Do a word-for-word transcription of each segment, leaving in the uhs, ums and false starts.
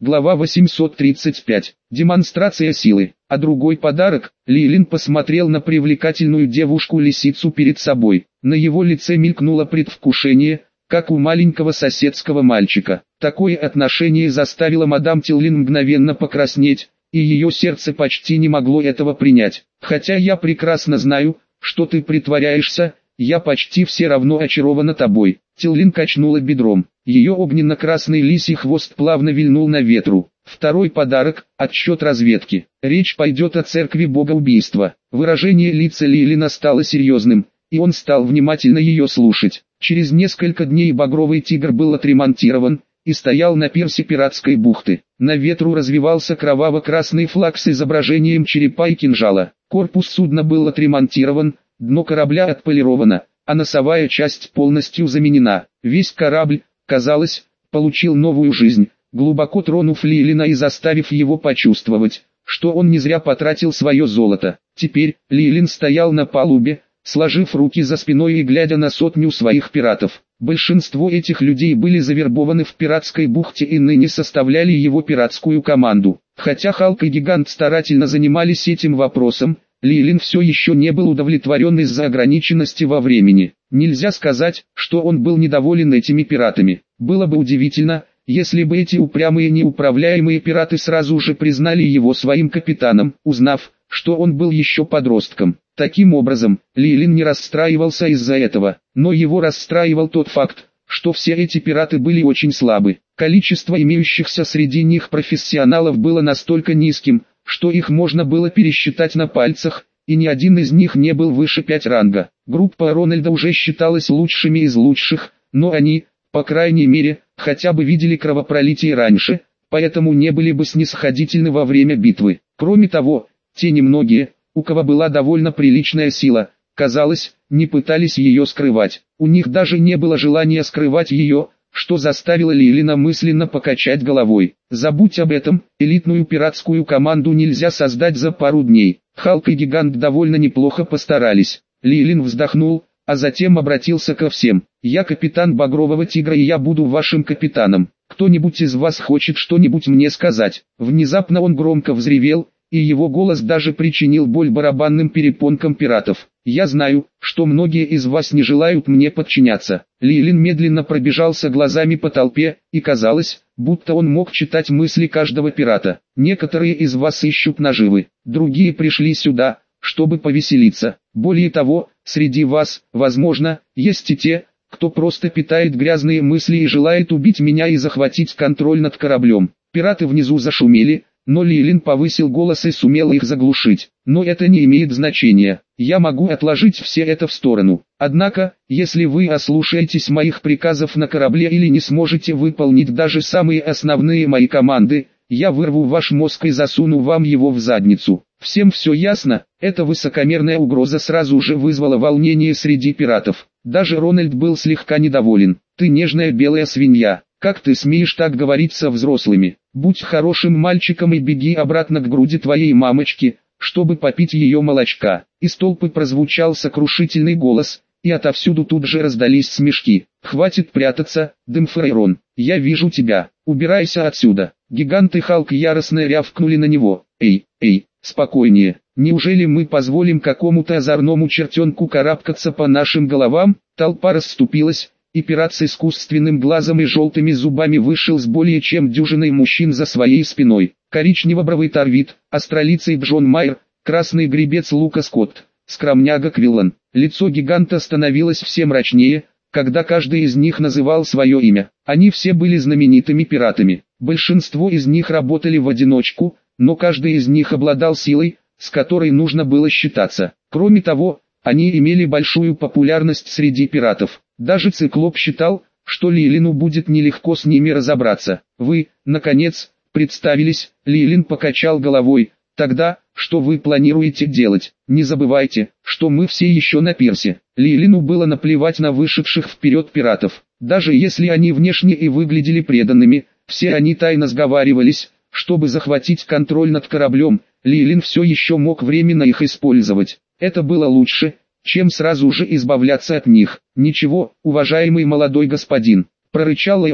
Глава восемьсот тридцать пять. Демонстрация силы. А другой подарок? Лилин посмотрел на привлекательную девушку-лисицу перед собой. На его лице мелькнуло предвкушение, как у маленького соседского мальчика. Такое отношение заставило мадам Тиллин мгновенно покраснеть, и ее сердце почти не могло этого принять. Хотя я прекрасно знаю, что ты притворяешься, я почти все равно очарована тобой. Тиллин качнула бедром. Ее огненно-красный лисий хвост плавно вильнул на ветру. Второй подарок – отчет разведки. Речь пойдет о церкви богоубийства. Выражение лица Лилина стало серьезным, и он стал внимательно ее слушать. Через несколько дней багровый тигр был отремонтирован и стоял на пирсе пиратской бухты. На ветру развивался кроваво-красный флаг с изображением черепа и кинжала. Корпус судна был отремонтирован, дно корабля отполировано, а носовая часть полностью заменена. Весь корабль, казалось, получил новую жизнь, глубоко тронув Лилина и заставив его почувствовать, что он не зря потратил свое золото. Теперь Лилин стоял на палубе, сложив руки за спиной и глядя на сотню своих пиратов. Большинство этих людей были завербованы в пиратской бухте и ныне составляли его пиратскую команду. Хотя Халк и Гигант старательно занимались этим вопросом, Лилин все еще не был удовлетворен из-за ограниченности во времени. Нельзя сказать, что он был недоволен этими пиратами. Было бы удивительно, если бы эти упрямые неуправляемые пираты сразу же признали его своим капитаном, узнав, что он был еще подростком. Таким образом, Лилин не расстраивался из-за этого, но его расстраивал тот факт, что все эти пираты были очень слабы. Количество имеющихся среди них профессионалов было настолько низким, что их можно было пересчитать на пальцах, и ни один из них не был выше пять ранга. Группа Рональда уже считалась лучшими из лучших, но они, по крайней мере, хотя бы видели кровопролитие раньше, поэтому не были бы снисходительны во время битвы. Кроме того, те немногие, у кого была довольно приличная сила, казалось, не пытались ее скрывать. У них даже не было желания скрывать ее, что заставило Лилина мысленно покачать головой. Забудь об этом, элитную пиратскую команду нельзя создать за пару дней. Халк и Гигант довольно неплохо постарались. Лилин вздохнул, а затем обратился ко всем. Я капитан Багрового Тигра и я буду вашим капитаном. Кто-нибудь из вас хочет что-нибудь мне сказать? Внезапно он громко взревел, и его голос даже причинил боль барабанным перепонкам пиратов. «Я знаю, что многие из вас не желают мне подчиняться». Лилин медленно пробежался глазами по толпе, и казалось, будто он мог читать мысли каждого пирата. «Некоторые из вас ищут наживы, другие пришли сюда, чтобы повеселиться. Более того, среди вас, возможно, есть и те, кто просто питает грязные мысли и желает убить меня и захватить контроль над кораблем». Пираты внизу зашумели, но Лилин повысил голос и сумел их заглушить. Но это не имеет значения. Я могу отложить все это в сторону. Однако, если вы ослушаетесь моих приказов на корабле или не сможете выполнить даже самые основные мои команды, я вырву ваш мозг и засуну вам его в задницу. Всем все ясно? Эта высокомерная угроза сразу же вызвала волнение среди пиратов. Даже Рональд был слегка недоволен. Ты нежная белая свинья. Как ты смеешь так говорить со взрослыми? Будь хорошим мальчиком и беги обратно к груди твоей мамочки, чтобы попить ее молочка. Из толпы прозвучал сокрушительный голос, и отовсюду тут же раздались смешки. Хватит прятаться, Дэмфрейрон, я вижу тебя, убирайся отсюда. Гигант и Халк яростно рявкнули на него. Эй, эй, спокойнее, неужели мы позволим какому-то озорному чертенку карабкаться по нашим головам? Толпа расступилась, и пират с искусственным глазом и желтыми зубами вышел с более чем дюжиной мужчин за своей спиной. Коричнево-бровый Торвид, астролицей Джон Майер, красный гребец Лука Скотт, скромняга Квиллан. Лицо гиганта становилось все мрачнее, когда каждый из них называл свое имя. Они все были знаменитыми пиратами. Большинство из них работали в одиночку, но каждый из них обладал силой, с которой нужно было считаться. Кроме того, они имели большую популярность среди пиратов. Даже Циклоп считал, что Лилину будет нелегко с ними разобраться. Вы, наконец, представились. Лилин покачал головой. Тогда, что вы планируете делать? Не забывайте, что мы все еще на пирсе. Лилину было наплевать на вышедших вперед пиратов. Даже если они внешне и выглядели преданными, все они тайно сговаривались, чтобы захватить контроль над кораблем. Лилин все еще мог временно их использовать. Это было лучше, чем сразу же избавляться от них. «Ничего, уважаемый молодой господин», — прорычал Эйрон,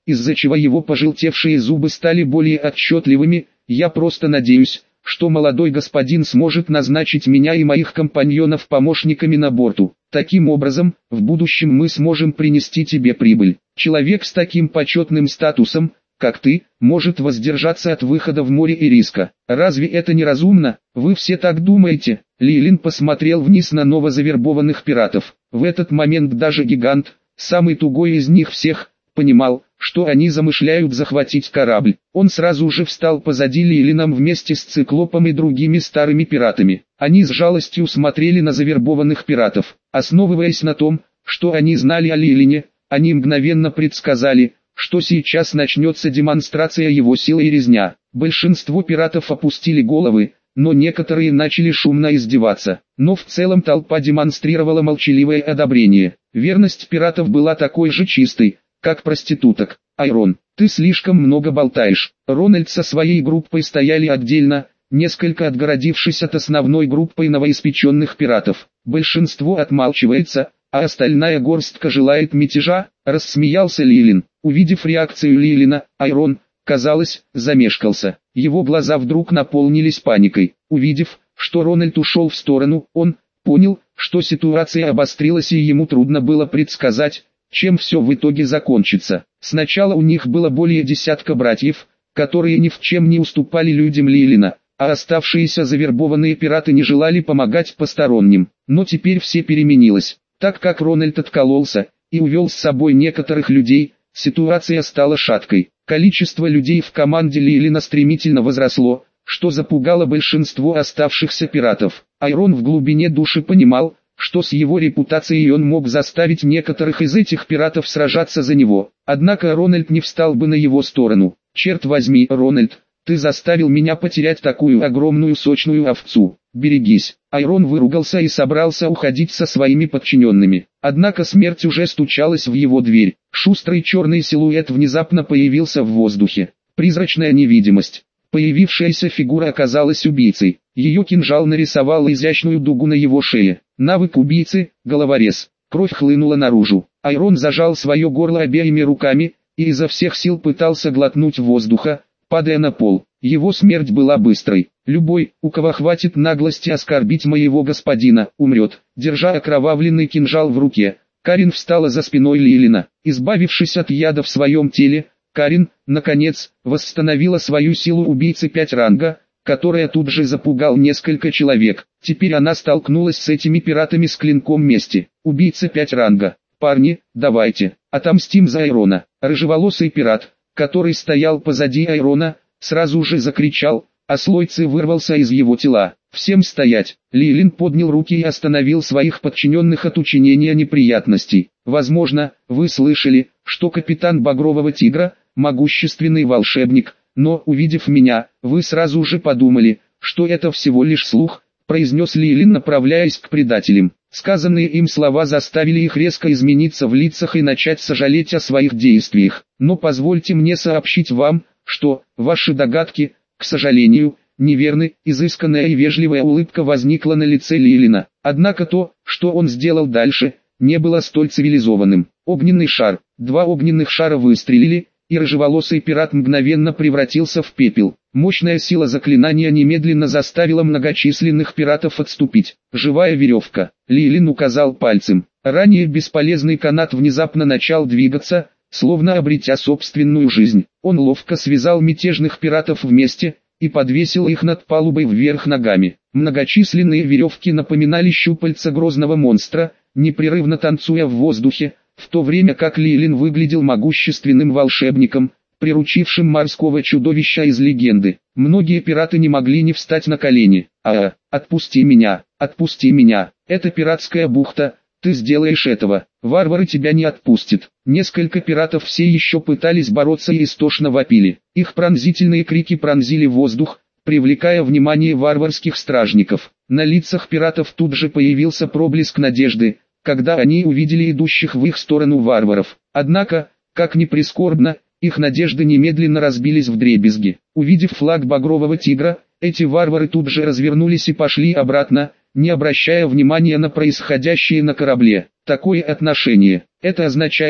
из-за чего его пожелтевшие зубы стали более отчетливыми. «Я просто надеюсь, что молодой господин сможет назначить меня и моих компаньонов помощниками на борту. Таким образом, в будущем мы сможем принести тебе прибыль. Человек с таким почетным статусом, как ты, может воздержаться от выхода в море и риска. Разве это не разумно? Вы все так думаете?» Лилин посмотрел вниз на новозавербованных пиратов. В этот момент даже гигант, самый тугой из них всех, понимал, что они замышляют захватить корабль. Он сразу же встал позади Лилина вместе с Циклопом и другими старыми пиратами. Они с жалостью смотрели на завербованных пиратов. Основываясь на том, что они знали о Лилине, они мгновенно предсказали, что сейчас начнется демонстрация его силы и резня. Большинство пиратов опустили головы, но некоторые начали шумно издеваться. Но в целом толпа демонстрировала молчаливое одобрение. Верность пиратов была такой же чистой, как проституток. «Айрон, ты слишком много болтаешь». Рональд со своей группой стояли отдельно, несколько отгородившись от основной группы новоиспеченных пиратов. Большинство отмалчивается, а остальная горстка желает мятежа, рассмеялся Лилин. Увидев реакцию Лилина, Айрон, казалось, замешкался. Его глаза вдруг наполнились паникой. Увидев, что Рональд ушел в сторону, он понял, что ситуация обострилась и ему трудно было предсказать, чем все в итоге закончится. Сначала у них было более десятка братьев, которые ни в чем не уступали людям Лилина, а оставшиеся завербованные пираты не желали помогать посторонним. Но теперь все переменилось. Так как Рональд откололся и увел с собой некоторых людей, ситуация стала шаткой. Количество людей в команде Лилина стремительно возросло, что запугало большинство оставшихся пиратов. Айрон в глубине души понимал, что с его репутацией он мог заставить некоторых из этих пиратов сражаться за него. Однако Рональд не встал бы на его сторону. «Черт возьми, Рональд, ты заставил меня потерять такую огромную сочную овцу. Берегись». Айрон выругался и собрался уходить со своими подчиненными. Однако смерть уже стучалась в его дверь. Шустрый черный силуэт внезапно появился в воздухе. Призрачная невидимость. Появившаяся фигура оказалась убийцей. Ее кинжал нарисовал изящную дугу на его шее. Навык убийцы – головорез. Кровь хлынула наружу. Айрон зажал свое горло обеими руками и изо всех сил пытался глотнуть воздуха, падая на пол. Его смерть была быстрой. Любой, у кого хватит наглости оскорбить моего господина, умрет. Держа окровавленный кинжал в руке, Карин встала за спиной Лилина. Избавившись от яда в своем теле, Карин, наконец, восстановила свою силу убийцы пять ранга, которая тут же запугал несколько человек. Теперь она столкнулась с этими пиратами с клинком мести. Убийца пять ранга. «Парни, давайте, отомстим за Айрона». Рыжеволосый пират, который стоял позади Айрона, сразу же закричал, а слой ци вырвался из его тела. «Всем стоять!» Лилин поднял руки и остановил своих подчиненных от учинения неприятностей. «Возможно, вы слышали, что капитан Багрового Тигра – могущественный волшебник, но, увидев меня, вы сразу же подумали, что это всего лишь слух», – произнес Лилин, направляясь к предателям. Сказанные им слова заставили их резко измениться в лицах и начать сожалеть о своих действиях. «Но позвольте мне сообщить вам, что ваши догадки, к сожалению, неверны». Изысканная и вежливая улыбка возникла на лице Лилина. Однако то, что он сделал дальше, не было столь цивилизованным. Огненный шар. Два огненных шара выстрелили, и рыжеволосый пират мгновенно превратился в пепел. Мощная сила заклинания немедленно заставила многочисленных пиратов отступить. «Живая веревка». Лилин указал пальцем. Ранее бесполезный канат внезапно начал двигаться, словно обретя собственную жизнь. Он ловко связал мятежных пиратов вместе и подвесил их над палубой вверх ногами. Многочисленные веревки напоминали щупальца грозного монстра, непрерывно танцуя в воздухе, в то время как Лилин выглядел могущественным волшебником, приручившим морского чудовища из легенды. Многие пираты не могли не встать на колени. «А, отпусти меня, отпусти меня, это пиратская бухта, ты сделаешь этого, варвары тебя не отпустят». Несколько пиратов все еще пытались бороться и истошно вопили. Их пронзительные крики пронзили воздух, привлекая внимание варварских стражников. На лицах пиратов тут же появился проблеск надежды, когда они увидели идущих в их сторону варваров. Однако, как ни прискорбно, их надежды немедленно разбились вдребезги. Увидев флаг Багрового Тигра, эти варвары тут же развернулись и пошли обратно, не обращая внимания на происходящее на корабле. Такое отношение. Это означает,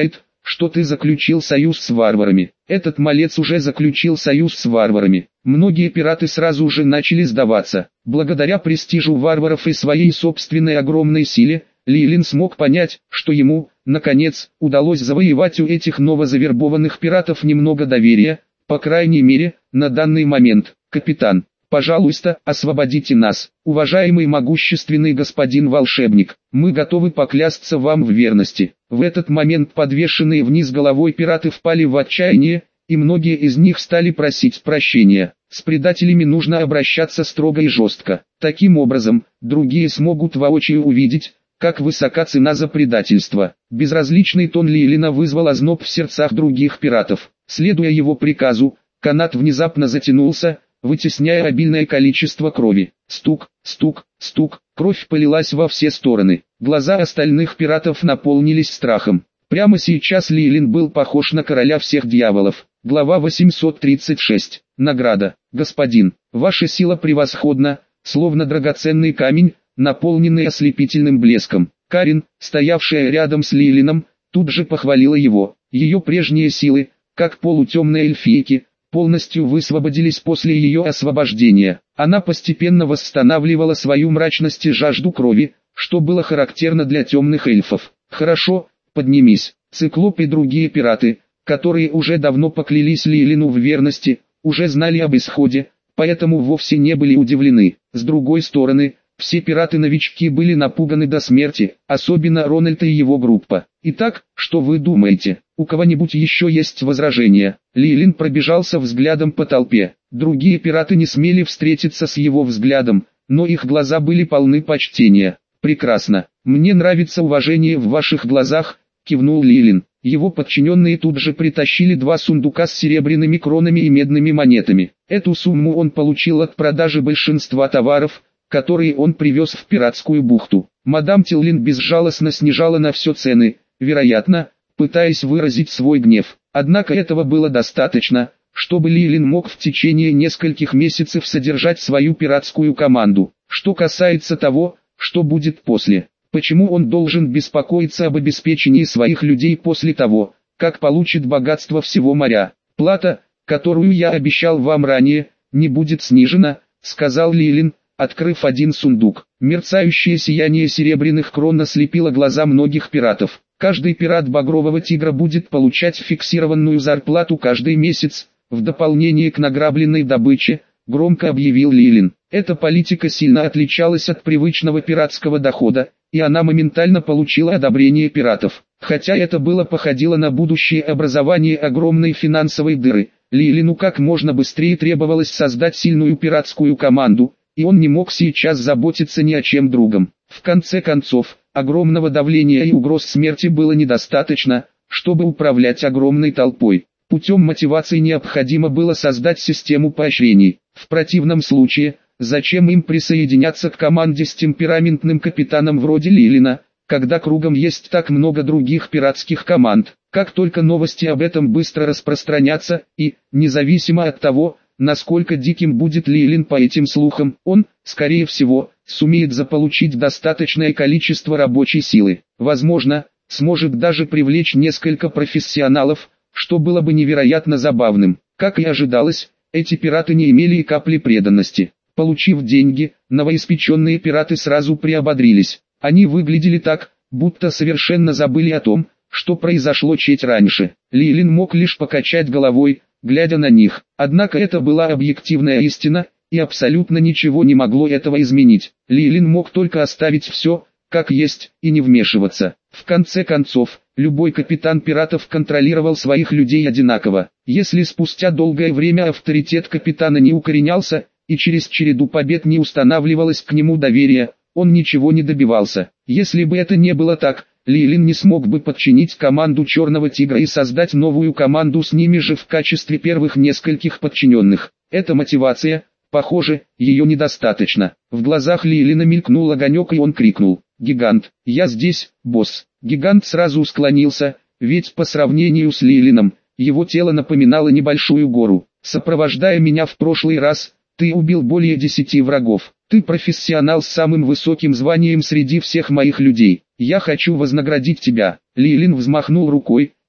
что ты заключил союз с варварами. Этот малец уже заключил союз с варварами. Многие пираты сразу же начали сдаваться. Благодаря престижу варваров и своей собственной огромной силе, Лилин смог понять, что ему, наконец, удалось завоевать у этих новозавербованных пиратов немного доверия, по крайней мере, на данный момент. «Капитан, пожалуйста, освободите нас, уважаемый могущественный господин волшебник, мы готовы поклясться вам в верности». В этот момент подвешенные вниз головой пираты впали в отчаяние, и многие из них стали просить прощения. С предателями нужно обращаться строго и жестко. Таким образом, другие смогут воочию увидеть, как высока цена за предательство. Безразличный тон Лилина вызвал озноб в сердцах других пиратов. Следуя его приказу, канат внезапно затянулся, вытесняя обильное количество крови. Стук, стук, стук, кровь полилась во все стороны. Глаза остальных пиратов наполнились страхом. Прямо сейчас Лилин был похож на короля всех дьяволов. Глава восемьсот тридцать шесть. Награда. Господин, ваша сила превосходна, словно драгоценный камень, наполненный ослепительным блеском. Карин, стоявшая рядом с Лилином, тут же похвалила его. Ее прежние силы, как полутемные эльфийки, полностью высвободились после ее освобождения. Она постепенно восстанавливала свою мрачность и жажду крови, что было характерно для темных эльфов. «Хорошо, поднимись». Циклоп и другие пираты, которые уже давно поклялись Лилину в верности, уже знали об исходе, поэтому вовсе не были удивлены. С другой стороны, все пираты-новички были напуганы до смерти, особенно Рональд и его группа. «Итак, что вы думаете? У кого-нибудь еще есть возражения?» Лилин пробежался взглядом по толпе. Другие пираты не смели встретиться с его взглядом, но их глаза были полны почтения. «Прекрасно. Мне нравится уважение в ваших глазах», — кивнул Лилин. Его подчиненные тут же притащили два сундука с серебряными кронами и медными монетами. Эту сумму он получил от продажи большинства товаров, которые он привез в пиратскую бухту. Мадам Тиллин безжалостно снижала на все цены, вероятно, пытаясь выразить свой гнев. Однако этого было достаточно, чтобы Лилин мог в течение нескольких месяцев содержать свою пиратскую команду. Что касается того, что будет после, почему он должен беспокоиться об обеспечении своих людей после того, как получит богатство всего моря? «Плата, которую я обещал вам ранее, не будет снижена», — сказал Лилин, открыв один сундук. Мерцающее сияние серебряных крон ослепило глаза многих пиратов. «Каждый пират Багрового Тигра будет получать фиксированную зарплату каждый месяц, в дополнение к награбленной добыче», — громко объявил Лилин. Эта политика сильно отличалась от привычного пиратского дохода, и она моментально получила одобрение пиратов. Хотя это было походило на будущее образование огромной финансовой дыры, Лилину как можно быстрее требовалось создать сильную пиратскую команду, и он не мог сейчас заботиться ни о чем другом. В конце концов, огромного давления и угроз смерти было недостаточно, чтобы управлять огромной толпой. Путем мотивации необходимо было создать систему поощрений. В противном случае, зачем им присоединяться к команде с темпераментным капитаном вроде Лилина, когда кругом есть так много других пиратских команд? Как только новости об этом быстро распространятся, и, независимо от того, насколько диким будет Лилин по этим слухам, он, скорее всего, сумеет заполучить достаточное количество рабочей силы. Возможно, сможет даже привлечь несколько профессионалов, что было бы невероятно забавным. Как и ожидалось, эти пираты не имели и капли преданности. Получив деньги, новоиспеченные пираты сразу приободрились. Они выглядели так, будто совершенно забыли о том, что произошло чуть раньше. Лилин мог лишь покачать головой, глядя на них. Однако это была объективная истина, и абсолютно ничего не могло этого изменить. Лилин мог только оставить все, как есть, и не вмешиваться. В конце концов, любой капитан пиратов контролировал своих людей одинаково. Если спустя долгое время авторитет капитана не укоренялся, и через череду побед не устанавливалось к нему доверие, он ничего не добивался. Если бы это не было так, Лилин не смог бы подчинить команду Черного Тигра и создать новую команду с ними же в качестве первых нескольких подчиненных. Эта мотивация, похоже, ее недостаточно. В глазах Лилина мелькнул огонек, и он крикнул: «Гигант, я здесь, босс!» Гигант сразу склонился, ведь по сравнению с Лилином, его тело напоминало небольшую гору. «Сопровождая меня в прошлый раз, ты убил более десяти врагов. Ты профессионал с самым высоким званием среди всех моих людей. Я хочу вознаградить тебя». Лилин взмахнул рукой,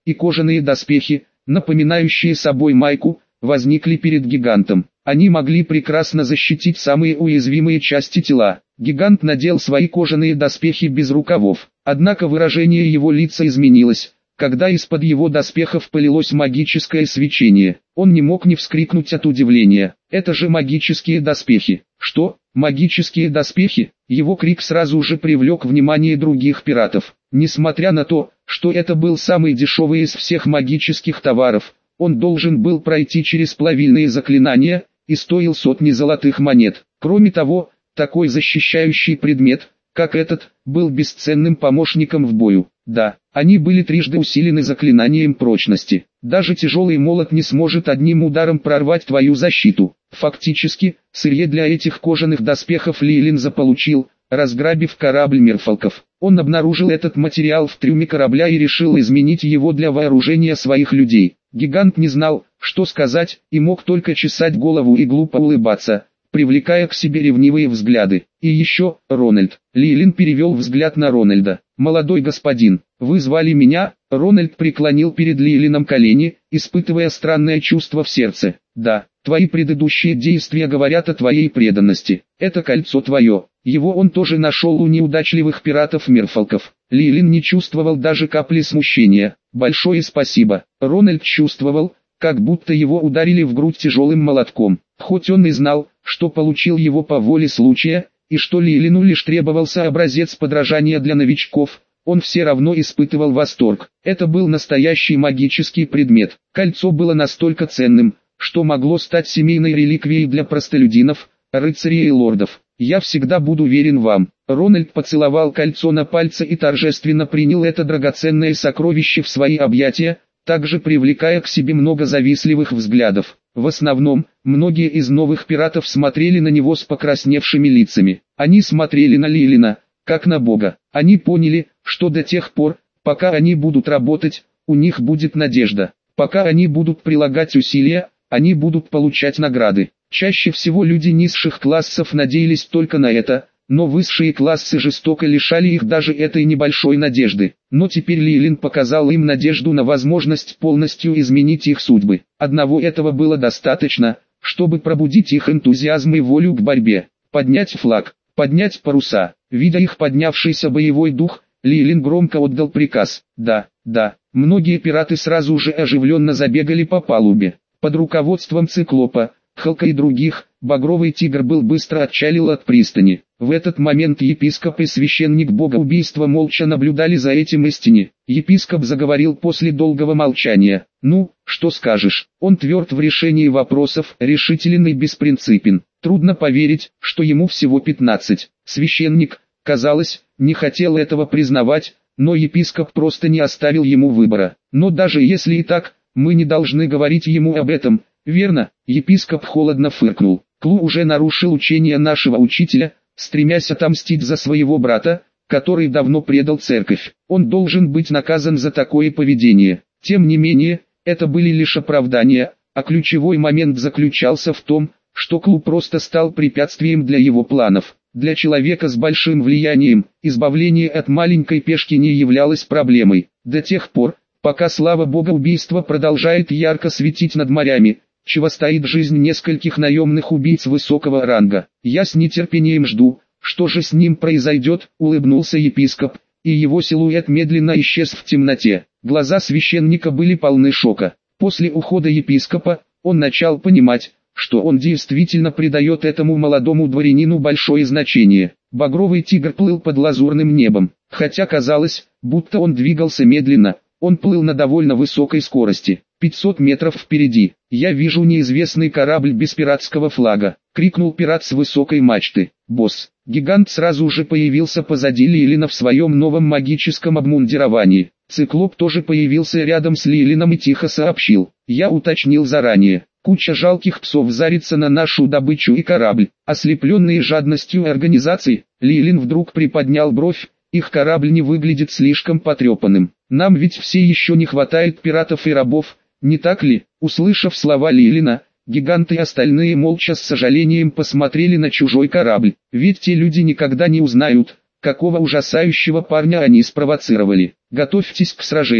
и кожаные доспехи, напоминающие собой майку, возникли перед гигантом. Они могли прекрасно защитить самые уязвимые части тела. Гигант надел свои кожаные доспехи без рукавов. Однако выражение его лица изменилось, когда из-под его доспехов полилось магическое свечение. Он не мог не вскрикнуть от удивления. Это же магические доспехи. Что? Магические доспехи? Его крик сразу же привлек внимание других пиратов. Несмотря на то, что это был самый дешевый из всех магических товаров, он должен был пройти через плавильные заклинания и стоил сотни золотых монет. Кроме того, такой защищающий предмет, как этот, был бесценным помощником в бою. Да, они были трижды усилены заклинанием прочности. Даже тяжелый молот не сможет одним ударом прорвать твою защиту. Фактически, сырье для этих кожаных доспехов Лейлин заполучил, разграбив корабль мерфолков. Он обнаружил этот материал в трюме корабля и решил изменить его для вооружения своих людей. Гигант не знал, что сказать, и мог только чесать голову и глупо улыбаться, привлекая к себе ревнивые взгляды. И еще, Рональд. Лейлин перевел взгляд на Рональда. «Молодой господин, вы звали меня?» Рональд преклонил перед Лейлином колени, испытывая странное чувство в сердце. «Да, твои предыдущие действия говорят о твоей преданности. Это кольцо твое». Его он тоже нашел у неудачливых пиратов-мерфолков. Лейлин не чувствовал даже капли смущения. «Большое спасибо». Рональд чувствовал, как будто его ударили в грудь тяжелым молотком. Хоть он и знал, что получил его по воле случая, и что Лейлину лишь требовался образец подражания для новичков, он все равно испытывал восторг. Это был настоящий магический предмет. Кольцо было настолько ценным, что могло стать семейной реликвией для простолюдинов, рыцарей и лордов. «Я всегда буду верен вам». Рональд поцеловал кольцо на пальце и торжественно принял это драгоценное сокровище в свои объятия, также привлекая к себе много завистливых взглядов. В основном, многие из новых пиратов смотрели на него с покрасневшими лицами. Они смотрели на Лейлина, как на бога. Они поняли, что до тех пор, пока они будут работать, у них будет надежда. Пока они будут прилагать усилия, они будут получать награды. Чаще всего люди низших классов надеялись только на это, но высшие классы жестоко лишали их даже этой небольшой надежды. Но теперь Лейлин показал им надежду на возможность полностью изменить их судьбы. Одного этого было достаточно, чтобы пробудить их энтузиазм и волю к борьбе. Поднять флаг, поднять паруса. Видя их поднявшийся боевой дух, Лейлин громко отдал приказ. Да, да, многие пираты сразу же оживленно забегали по палубе. Под руководством Циклопа, Халка и других, Багровый Тигр был быстро отчалил от пристани. В этот момент епископ и священник богоубийства молча наблюдали за этим истине. Епископ заговорил после долгого молчания. «Ну, что скажешь?» Он тверд в решении вопросов, решителен и беспринципен. Трудно поверить, что ему всего пятнадцать. Священник, казалось, не хотел этого признавать, но епископ просто не оставил ему выбора. Но даже если и так, мы не должны говорить ему об этом. «Верно», — епископ холодно фыркнул. «Клу уже нарушил учение нашего учителя, стремясь отомстить за своего брата, который давно предал церковь. Он должен быть наказан за такое поведение». Тем не менее, это были лишь оправдания, а ключевой момент заключался в том, что Клу просто стал препятствием для его планов. Для человека с большим влиянием, избавление от маленькой пешки не являлось проблемой. До тех пор, пока слава богоубийства продолжает ярко светить над морями, чего стоит жизнь нескольких наемных убийц высокого ранга. «Я с нетерпением жду, что же с ним произойдет», — улыбнулся епископ, и его силуэт медленно исчез в темноте. Глаза священника были полны шока. После ухода епископа, он начал понимать, что он действительно придает этому молодому дворянину большое значение. Багровый Тигр плыл под лазурным небом, хотя казалось, будто он двигался медленно, он плыл на довольно высокой скорости. пятьсот метров впереди. «Я вижу неизвестный корабль без пиратского флага», — крикнул пират с высокой мачты. «Босс». Гигант сразу же появился позади Лейлина в своем новом магическом обмундировании. Циклоп тоже появился рядом с Лейлином и тихо сообщил. «Я уточнил заранее. Куча жалких псов зарится на нашу добычу и корабль». Ослепленные жадностью организации, Лейлин вдруг приподнял бровь. «Их корабль не выглядит слишком потрепанным. Нам ведь все еще не хватает пиратов и рабов, не так ли?» Услышав слова Лейлина, гиганты и остальные молча с сожалением посмотрели на чужой корабль. Ведь те люди никогда не узнают, какого ужасающего парня они спровоцировали. «Готовьтесь к сражению».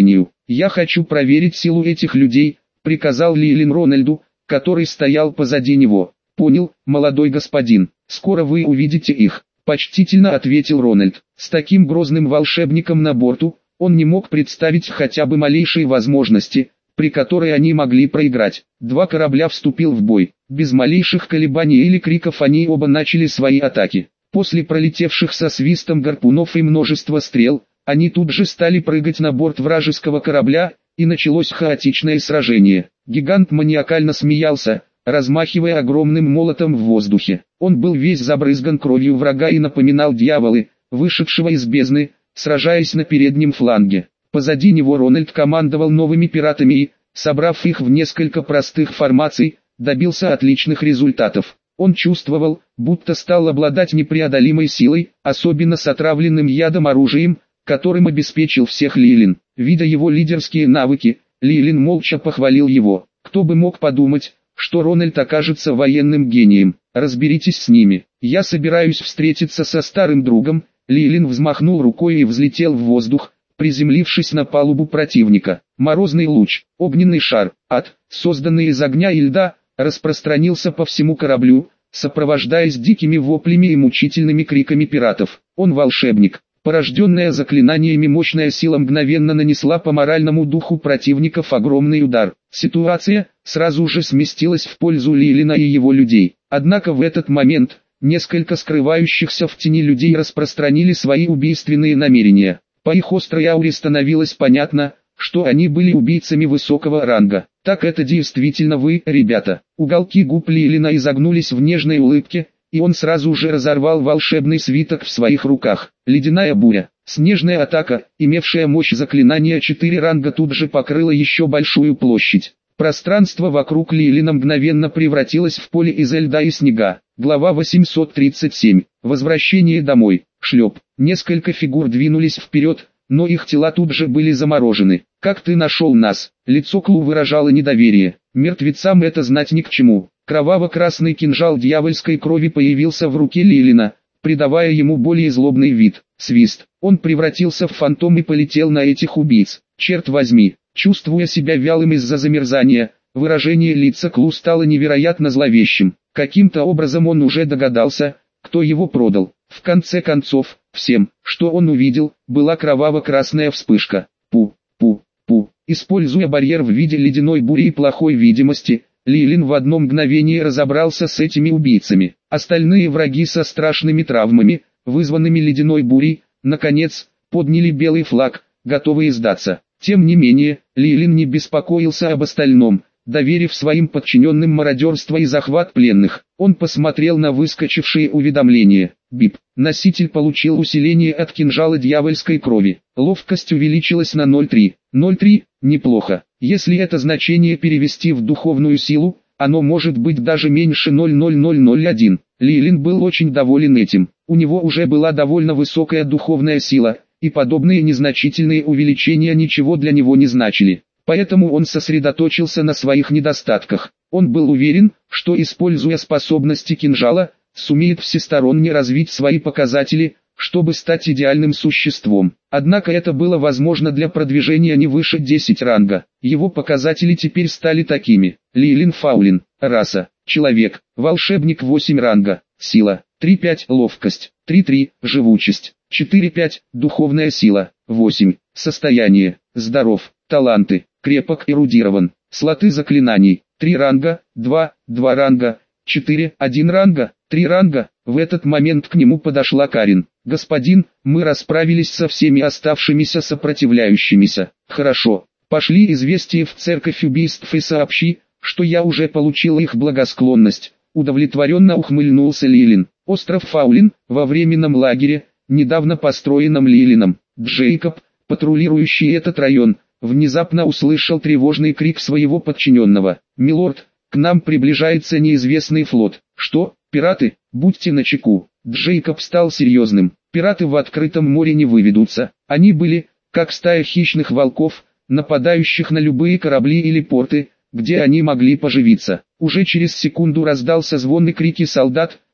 «Я хочу проверить силу этих людей», — приказал Лилин Рональду, который стоял позади него. «Понял, молодой господин, скоро вы увидите их», — почтительно ответил Рональд. С таким грозным волшебником на борту, он не мог представить хотя бы малейшей возможности, при которой они могли проиграть. Два корабля вступил в бой. Без малейших колебаний или криков они оба начали свои атаки. После пролетевших со свистом гарпунов и множества стрел, они тут же стали прыгать на борт вражеского корабля, и началось хаотичное сражение. Гигант маниакально смеялся, размахивая огромным молотом в воздухе. Он был весь забрызган кровью врага и напоминал дьявола, вышедшего из бездны, сражаясь на переднем фланге. Позади него Рональд командовал новыми пиратами и, собрав их в несколько простых формаций, добился отличных результатов. Он чувствовал, будто стал обладать непреодолимой силой, особенно с отравленным ядом оружием, которым обеспечил всех Лилин. Видя его лидерские навыки, Лилин молча похвалил его. Кто бы мог подумать, что Рональд окажется военным гением. Разберитесь с ними. Я собираюсь встретиться со старым другом. Лилин взмахнул рукой и взлетел в воздух, приземлившись на палубу противника. Морозный луч, огненный шар, ад, созданный из огня и льда, распространился по всему кораблю, сопровождаясь дикими воплями и мучительными криками пиратов. Он волшебник. Порожденная заклинаниями мощная сила мгновенно нанесла по моральному духу противников огромный удар. Ситуация сразу же сместилась в пользу Лилина и его людей. Однако в этот момент несколько скрывающихся в тени людей распространили свои убийственные намерения. По их острой ауре становилось понятно, что они были убийцами высокого ранга. Так это действительно вы, ребята. Уголки губ Лилина изогнулись в нежной улыбке, и он сразу же разорвал волшебный свиток в своих руках. Ледяная буря, снежная атака, имевшая мощь заклинания четыре ранга, тут же покрыла еще большую площадь. Пространство вокруг Лилина мгновенно превратилось в поле из льда и снега. Глава восемьсот тридцать семь. Возвращение домой. Шлеп. Несколько фигур двинулись вперед, но их тела тут же были заморожены. «Как ты нашел нас?» Лицо Клу выражало недоверие. Мертвецам это знать ни к чему. Кроваво-красный кинжал дьявольской крови появился в руке Лилина, придавая ему более злобный вид. Свист. Он превратился в фантом и полетел на этих убийц. Черт возьми. Чувствуя себя вялым из-за замерзания, выражение лица Клу стало невероятно зловещим. Каким-то образом он уже догадался, кто его продал. В конце концов, всем, что он увидел, была кроваво-красная вспышка. Пу, пу, пу. Используя барьер в виде ледяной бури и плохой видимости, Лилин в одно мгновение разобрался с этими убийцами. Остальные враги со страшными травмами, вызванными ледяной бурей, наконец, подняли белый флаг, готовые сдаться. Тем не менее, Лилин не беспокоился об остальном, доверив своим подчиненным мародерство и захват пленных. Он посмотрел на выскочившие уведомления. Бип. Носитель получил усиление от кинжала дьявольской крови. Ловкость увеличилась на ноль целых три. ноль целых три. Неплохо. Если это значение перевести в духовную силу, оно может быть даже меньше ноль целых ноль ноль ноль один. Лилин был очень доволен этим. У него уже была довольно высокая духовная сила, и подобные незначительные увеличения ничего для него не значили. Поэтому он сосредоточился на своих недостатках. Он был уверен, что, используя способности кинжала, сумеет всесторонне развить свои показатели, чтобы стать идеальным существом. Однако это было возможно для продвижения не выше десять ранга. Его показатели теперь стали такими. Лилин Фаулин. Раса. Человек. Волшебник восемь ранга. Сила. три пять. Ловкость. три три. Живучесть. четыре пять. Духовная сила. восемь. Состояние. Здоров. Таланты. Крепок, эрудирован. Слоты заклинаний. три ранга. два. два ранга. четыре. один ранга. три ранга. В этот момент к нему подошла Карин. «Господин, мы расправились со всеми оставшимися сопротивляющимися». «Хорошо. Пошли известие в церковь убийств и сообщи, что я уже получил их благосклонность». Удовлетворенно ухмыльнулся Лилин. Остров Фаулин, во временном лагере, недавно построенном Лилином. Джейкоб, патрулирующий этот район, внезапно услышал тревожный крик своего подчиненного. «Милорд, к нам приближается неизвестный флот». «Что? Пираты? Будьте начеку». Джейкоб стал серьезным. Пираты в открытом море не выведутся. Они были, как стая хищных волков, нападающих на любые корабли или порты, где они могли поживиться. Уже через секунду раздался звон и крики солдат,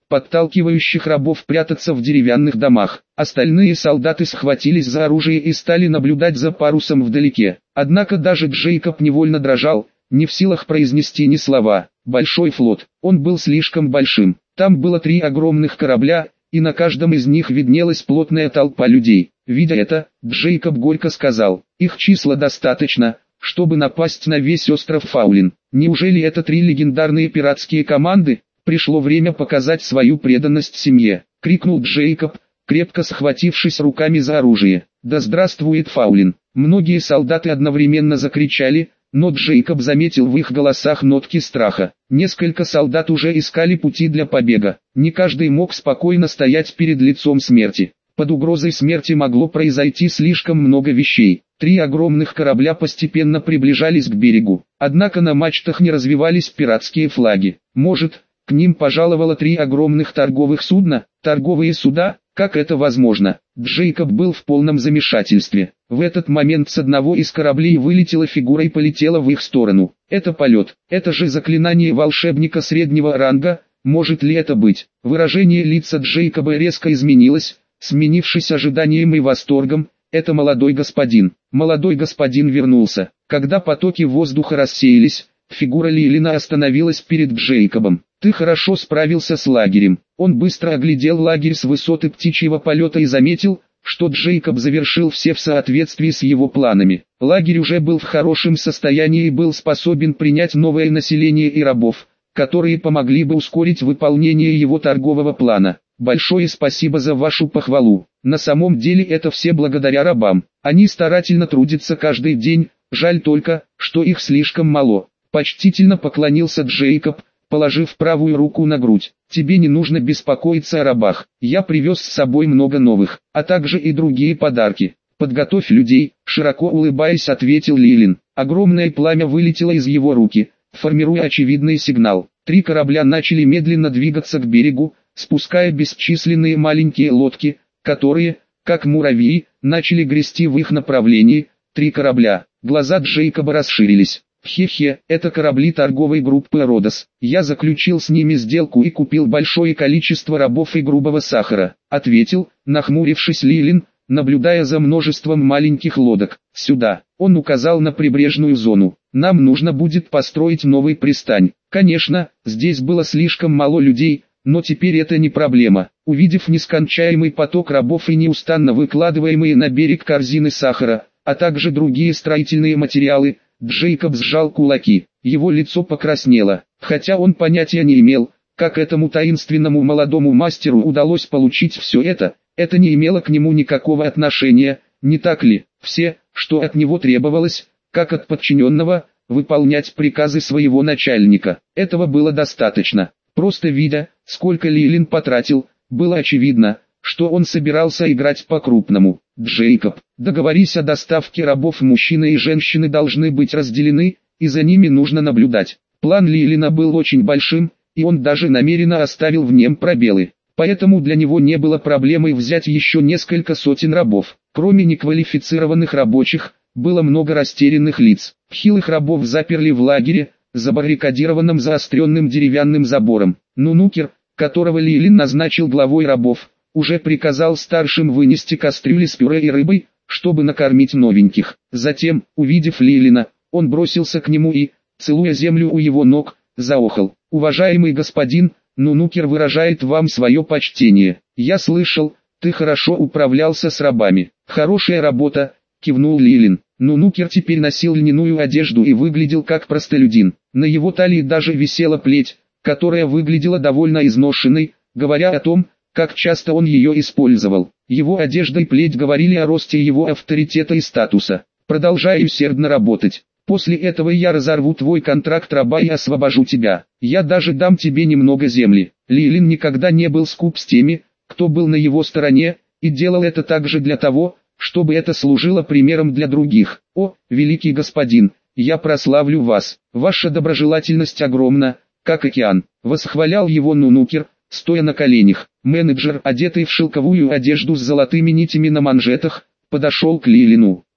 подталкивающих рабов прятаться в деревянных домах. Остальные солдаты схватились за оружие и стали наблюдать за парусом вдалеке. Однако даже Джейкоб невольно дрожал, не в силах произнести ни слова. Большой флот, он был слишком большим. Там было три огромных корабля, и на каждом из них виднелась плотная толпа людей. Видя это, Джейкоб горько сказал: их числа достаточно, чтобы напасть на весь остров Фаулин. Неужели это три легендарные пиратские команды? Пришло время показать свою преданность семье, крикнул Джейкоб, крепко схватившись руками за оружие. Да здравствует Фаулин! Многие солдаты одновременно закричали, но Джейкоб заметил в их голосах нотки страха. Несколько солдат уже искали пути для побега. Не каждый мог спокойно стоять перед лицом смерти. Под угрозой смерти могло произойти слишком много вещей. Три огромных корабля постепенно приближались к берегу. Однако на мачтах не развивались пиратские флаги. Может, к ним пожаловало три огромных торговых судна? Торговые суда? Как это возможно? Джейкоб был в полном замешательстве. В этот момент с одного из кораблей вылетела фигура и полетела в их сторону. Это полет. Это же заклинание волшебника среднего ранга. Может ли это быть? Выражение лица Джейкоба резко изменилось, сменившись ожиданием и восторгом. Это молодой господин. Молодой господин вернулся. Когда потоки воздуха рассеялись, фигура Лилина остановилась перед Джейкобом. «Ты хорошо справился с лагерем». Он быстро оглядел лагерь с высоты птичьего полета и заметил, что Джейкоб завершил все в соответствии с его планами. Лагерь уже был в хорошем состоянии и был способен принять новое население и рабов, которые помогли бы ускорить выполнение его торгового плана. Большое спасибо за вашу похвалу. На самом деле это все благодаря рабам. Они старательно трудятся каждый день, жаль только, что их слишком мало. Почтительно поклонился Джейкоб, положив правую руку на грудь. Тебе не нужно беспокоиться о рабах. Я привез с собой много новых, а также и другие подарки. Подготовь людей, широко улыбаясь, ответил Лилин. Огромное пламя вылетело из его руки, формируя очевидный сигнал. Три корабля начали медленно двигаться к берегу, спуская бесчисленные маленькие лодки, которые, как муравьи, начали грести в их направлении. Три корабля. Глаза Джейкоба расширились. Хе-хе, это корабли торговой группы Родос. Я заключил с ними сделку и купил большое количество рабов и грубого сахара, ответил, нахмурившись Лилин, наблюдая за множеством маленьких лодок. Сюда. Он указал на прибрежную зону. Нам нужно будет построить новый пристань. Конечно, здесь было слишком мало людей, но теперь это не проблема. Увидев нескончаемый поток рабов и неустанно выкладываемые на берег корзины сахара, а также другие строительные материалы, Джейкоб сжал кулаки. Его лицо покраснело, хотя он понятия не имел, как этому таинственному молодому мастеру удалось получить все это. Это не имело к нему никакого отношения, не так ли? Все, что от него требовалось, как от подчиненного, выполнять приказы своего начальника. Этого было достаточно. Просто видя, сколько Лилин потратил, было очевидно, что он собирался играть по-крупному. Джейкоб, договорись о доставке рабов. Мужчины и женщины должны быть разделены, и за ними нужно наблюдать. План Лилина был очень большим, и он даже намеренно оставил в нем пробелы. Поэтому для него не было проблемой взять еще несколько сотен рабов. Кроме неквалифицированных рабочих, было много растерянных лиц. Хилых рабов заперли в лагере, забаррикадированном заостренным деревянным забором. Нунукер, которого Лилин назначил главой рабов, уже приказал старшим вынести кастрюли с пюре и рыбой, чтобы накормить новеньких. Затем, увидев Лилина, он бросился к нему и, целуя землю у его ног, заохал. «Уважаемый господин, Нунукер выражает вам свое почтение. Я слышал, ты хорошо управлялся с рабами». «Хорошая работа», — кивнул Лилин. Нунукер теперь носил льняную одежду и выглядел как простолюдин. На его талии даже висела плеть, которая выглядела довольно изношенной, говоря о том, как часто он ее использовал. Его одежда и плеть говорили о росте его авторитета и статуса. «Продолжай усердно работать. После этого я разорву твой контракт раба и освобожу тебя. Я даже дам тебе немного земли». Лилин никогда не был скуп с теми, кто был на его стороне, и делал это также для того, чтобы это служило примером для других. «О, великий господин, я прославлю вас. Ваша доброжелательность огромна, как океан», — восхвалял его Нунукер, стоя на коленях. Менеджер, одетый в шелковую одежду с золотыми нитями на манжетах, подошел к Лилину.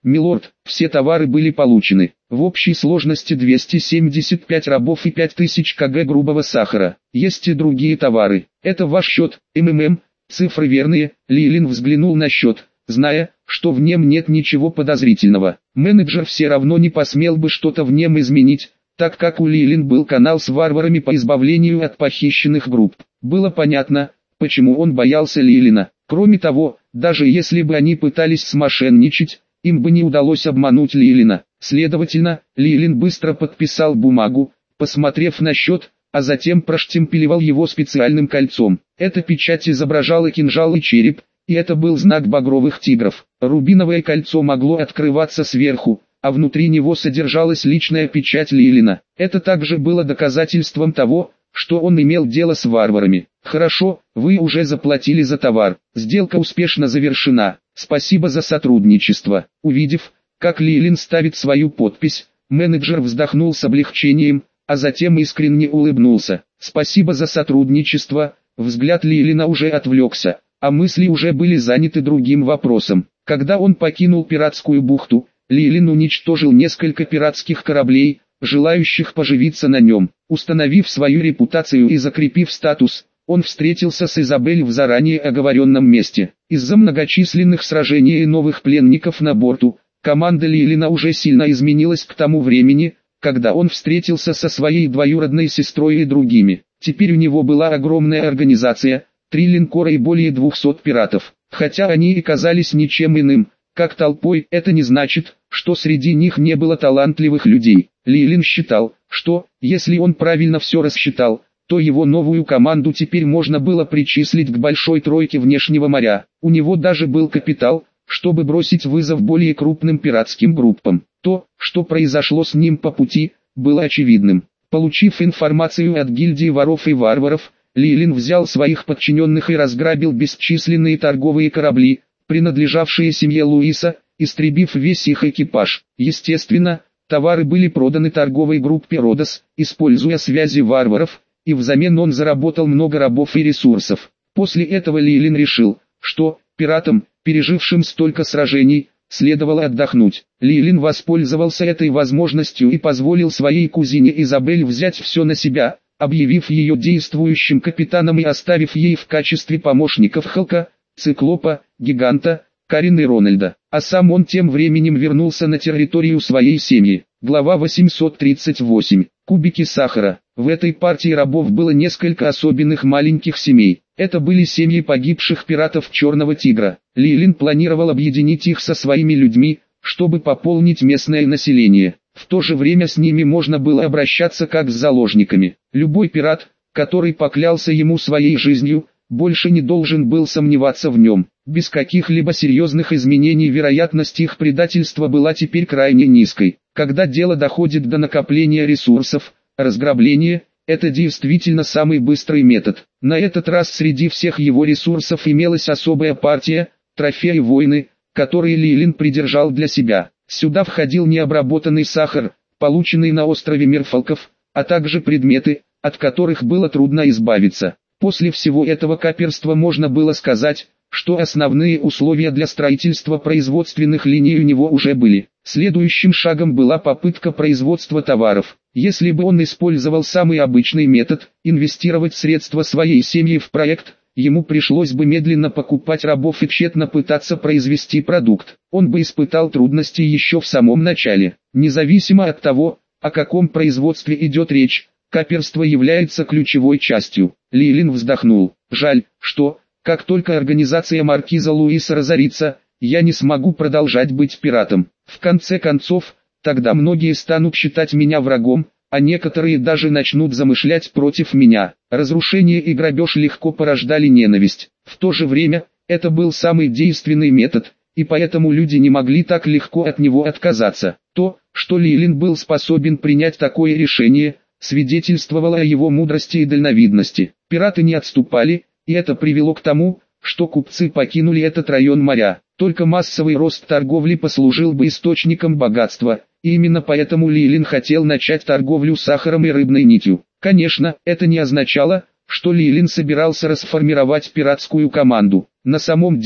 «Милорд, все товары были получены. В общей сложности двести семьдесят пять рабов и пять тысяч кг грубого сахара. Есть и другие товары. Это ваш счет, МММ, цифры верные». Лилин взглянул на счет, зная, что в нем нет ничего подозрительного. Менеджер все равно не посмел бы что-то в нем изменить, так как у Лилин был канал с варварами по избавлению от похищенных групп. Было понятно, почему он боялся Лилина. Кроме того, даже если бы они пытались смошенничать, им бы не удалось обмануть Лилина. Следовательно, Лилин быстро подписал бумагу, посмотрев на счет, а затем проштемпелевал его специальным кольцом. Эта печать изображала кинжал и череп, и это был знак багровых тигров. Рубиновое кольцо могло открываться сверху, а внутри него содержалась личная печать Лилина. Это также было доказательством того, что он имел дело с варварами. «Хорошо, вы уже заплатили за товар. Сделка успешно завершена. Спасибо за сотрудничество». Увидев, как Лилин ставит свою подпись, менеджер вздохнул с облегчением, а затем искренне улыбнулся. «Спасибо за сотрудничество». Взгляд Лилина уже отвлекся, а мысли уже были заняты другим вопросом. Когда он покинул пиратскую бухту, Лилин уничтожил несколько пиратских кораблей, желающих поживиться на нем. Установив свою репутацию и закрепив статус, он встретился с Изабель в заранее оговоренном месте. Из-за многочисленных сражений и новых пленников на борту, команда Лилина уже сильно изменилась к тому времени, когда он встретился со своей двоюродной сестрой и другими. Теперь у него была огромная организация, три линкора и более двухсот пиратов. Хотя они и казались ничем иным, как толпой, это не значит, что среди них не было талантливых людей. Лилин считал, что, если он правильно все рассчитал, то его новую команду теперь можно было причислить к большой тройке внешнего моря. У него даже был капитал, чтобы бросить вызов более крупным пиратским группам. То, что произошло с ним по пути, было очевидным. Получив информацию от гильдии воров и варваров, Лилин взял своих подчиненных и разграбил бесчисленные торговые корабли, принадлежавшие семье Луиса, истребив весь их экипаж. Естественно, товары были проданы торговой группе Родос, используя связи варваров, и взамен он заработал много рабов и ресурсов. После этого Лилин решил, что пиратам, пережившим столько сражений, следовало отдохнуть. Лилин воспользовался этой возможностью и позволил своей кузине Изабель взять все на себя, объявив ее действующим капитаном и оставив ей в качестве помощников Халка, Циклопа, Гиганта, Карин и Рональда. А сам он тем временем вернулся на территорию своей семьи. Глава восемьсот тридцать восемь. Кубики сахара. В этой партии рабов было несколько особенных маленьких семей. Это были семьи погибших пиратов Черного Тигра. Лилин планировал объединить их со своими людьми, чтобы пополнить местное население. В то же время с ними можно было обращаться как с заложниками. Любой пират, который поклялся ему своей жизнью, больше не должен был сомневаться в нем. Без каких-либо серьезных изменений вероятность их предательства была теперь крайне низкой. Когда дело доходит до накопления ресурсов, разграбление – это действительно самый быстрый метод. На этот раз среди всех его ресурсов имелась особая партия – трофеи войны, которые Лилин придержал для себя. Сюда входил необработанный сахар, полученный на острове Мерфалков, а также предметы, от которых было трудно избавиться. После всего этого каперства можно было сказать, что основные условия для строительства производственных линий у него уже были. Следующим шагом была попытка производства товаров. Если бы он использовал самый обычный метод, инвестировать средства своей семьи в проект, ему пришлось бы медленно покупать рабов и тщетно пытаться произвести продукт. Он бы испытал трудности еще в самом начале. Независимо от того, о каком производстве идет речь, каперство является ключевой частью. Лилин вздохнул. Жаль, что, как только организация маркиза Луиса разорится, я не смогу продолжать быть пиратом. В конце концов, тогда многие станут считать меня врагом, а некоторые даже начнут замышлять против меня. Разрушение и грабеж легко порождали ненависть. В то же время, это был самый действенный метод, и поэтому люди не могли так легко от него отказаться. То, что Лилин был способен принять такое решение, свидетельствовало о его мудрости и дальновидности. Пираты не отступали, и это привело к тому, что купцы покинули этот район моря. Только массовый рост торговли послужил бы источником богатства, и именно поэтому Лилин хотел начать торговлю сахаром и рыбной нитью. Конечно, это не означало, что Лилин собирался расформировать пиратскую команду. На самом деле,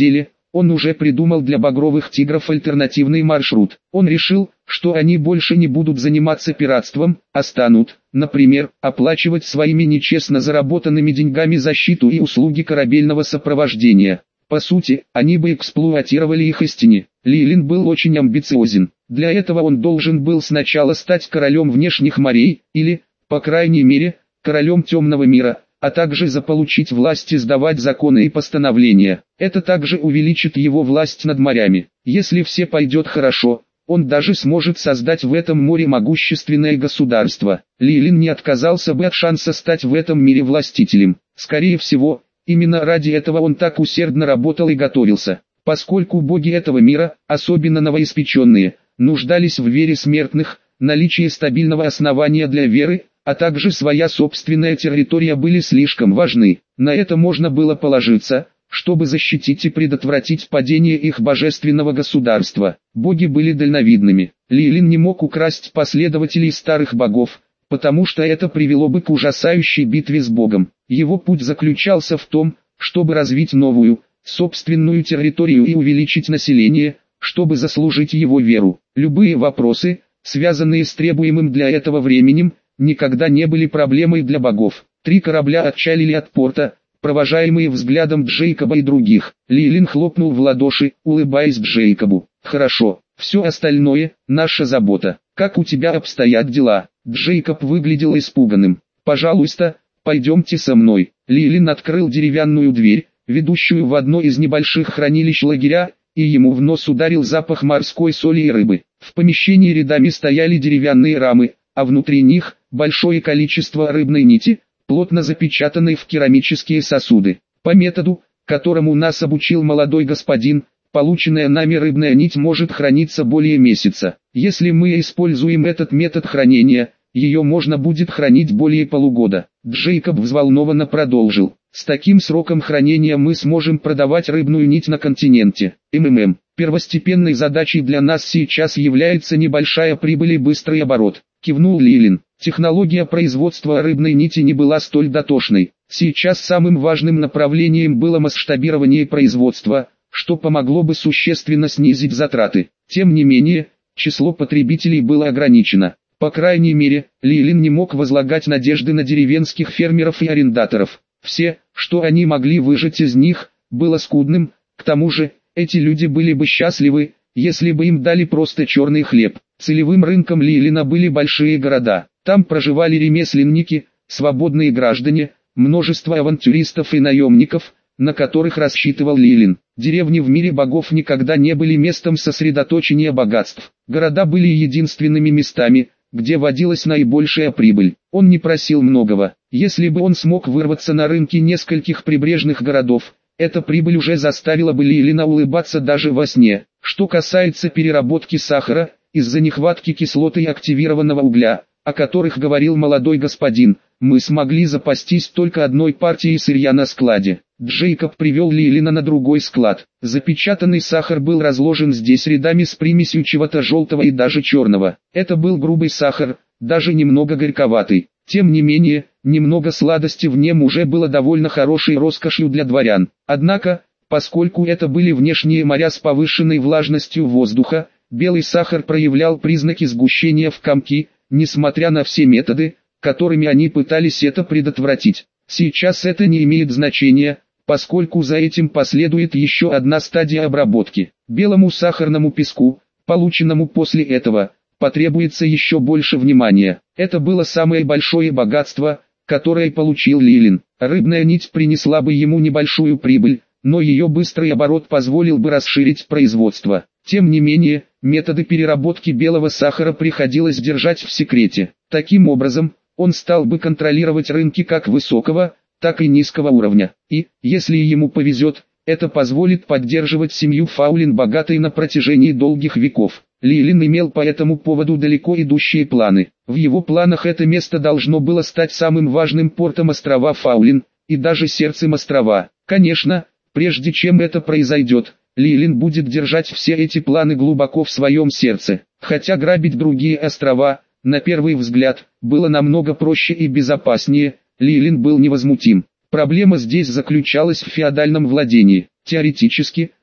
Он уже придумал для багровых тигров альтернативный маршрут. Он решил, что они больше не будут заниматься пиратством, а станут, например, оплачивать своими нечестно заработанными деньгами защиту и услуги корабельного сопровождения. По сути, они бы эксплуатировали их истине. Лилин был очень амбициозен. Для этого он должен был сначала стать королем внешних морей, или, по крайней мере, королем темного мира, а также заполучить власть издавать законы и постановления. Это также увеличит его власть над морями. Если все пойдет хорошо, он даже сможет создать в этом море могущественное государство. Лилин не отказался бы от шанса стать в этом мире властителем. Скорее всего, именно ради этого он так усердно работал и готовился. Поскольку боги этого мира, особенно новоиспеченные, нуждались в вере смертных, наличие стабильного основания для веры, а также своя собственная территория были слишком важны. На это можно было положиться, чтобы защитить и предотвратить падение их божественного государства. Боги были дальновидными. Лилин не мог украсть последователей старых богов, потому что это привело бы к ужасающей битве с Богом. Его путь заключался в том, чтобы развить новую, собственную территорию и увеличить население, чтобы заслужить его веру. Любые вопросы, связанные с требуемым для этого временем, никогда не были проблемой для богов. Три корабля отчалили от порта, провожаемые взглядом Джейкоба и других. Лилин хлопнул в ладоши, улыбаясь Джейкобу. «Хорошо, все остальное – наша забота. Как у тебя обстоят дела?» Джейкоб выглядел испуганным. «Пожалуйста, пойдемте со мной». Лилин открыл деревянную дверь, ведущую в одно из небольших хранилищ лагеря, и ему в нос ударил запах морской соли и рыбы. В помещении рядами стояли деревянные рамы, а внутри них – большое количество рыбной нити, плотно запечатанной в керамические сосуды. По методу, которому нас обучил молодой господин, полученная нами рыбная нить может храниться более месяца. Если мы используем этот метод хранения, ее можно будет хранить более полугода. Джейкоб взволнованно продолжил. С таким сроком хранения мы сможем продавать рыбную нить на континенте. МММ. Первостепенной задачей для нас сейчас является небольшая прибыль и быстрый оборот. Кивнул Лилин. Технология производства рыбной нити не была столь дотошной. Сейчас самым важным направлением было масштабирование производства, что помогло бы существенно снизить затраты. Тем не менее, число потребителей было ограничено. По крайней мере, Лилин не мог возлагать надежды на деревенских фермеров и арендаторов. Все, что они могли выжать из них, было скудным. К тому же, эти люди были бы счастливы, если бы им дали просто черный хлеб. Целевым рынком Лилина были большие города. Там проживали ремесленники, свободные граждане, множество авантюристов и наемников, на которых рассчитывал Лилин. Деревни в мире богов никогда не были местом сосредоточения богатств. Города были единственными местами, где водилась наибольшая прибыль. Он не просил многого. Если бы он смог вырваться на рынки нескольких прибрежных городов, эта прибыль уже заставила бы Лилина улыбаться даже во сне. Что касается переработки сахара, из-за нехватки кислоты и активированного угля, о которых говорил молодой господин, мы смогли запастись только одной партией сырья на складе. Джейкоб привел Лилина на другой склад. Запечатанный сахар был разложен здесь рядами с примесью чего-то желтого и даже черного. Это был грубый сахар, даже немного горьковатый. Тем не менее, немного сладости в нем уже было довольно хорошей роскошью для дворян. Однако, поскольку это были внешние моря с повышенной влажностью воздуха, белый сахар проявлял признаки сгущения в комки, несмотря на все методы, которыми они пытались это предотвратить. Сейчас это не имеет значения, поскольку за этим последует еще одна стадия обработки. Белому сахарному песку, полученному после этого, потребуется еще больше внимания. Это было самое большое богатство, которое получил Лилин. Рыбная нить принесла бы ему небольшую прибыль, но ее быстрый оборот позволил бы расширить производство. Тем не менее, методы переработки белого сахара приходилось держать в секрете. Таким образом, он стал бы контролировать рынки как высокого, так и низкого уровня. И, если ему повезет, это позволит поддерживать семью Фаулин богатой на протяжении долгих веков. Лилин имел по этому поводу далеко идущие планы. В его планах это место должно было стать самым важным портом острова Фаулин, и даже сердцем острова. Конечно, прежде чем это произойдет, Лилин будет держать все эти планы глубоко в своем сердце. Хотя грабить другие острова, на первый взгляд, было намного проще и безопаснее, Лилин был невозмутим. Проблема здесь заключалась в феодальном владении. Теоретически,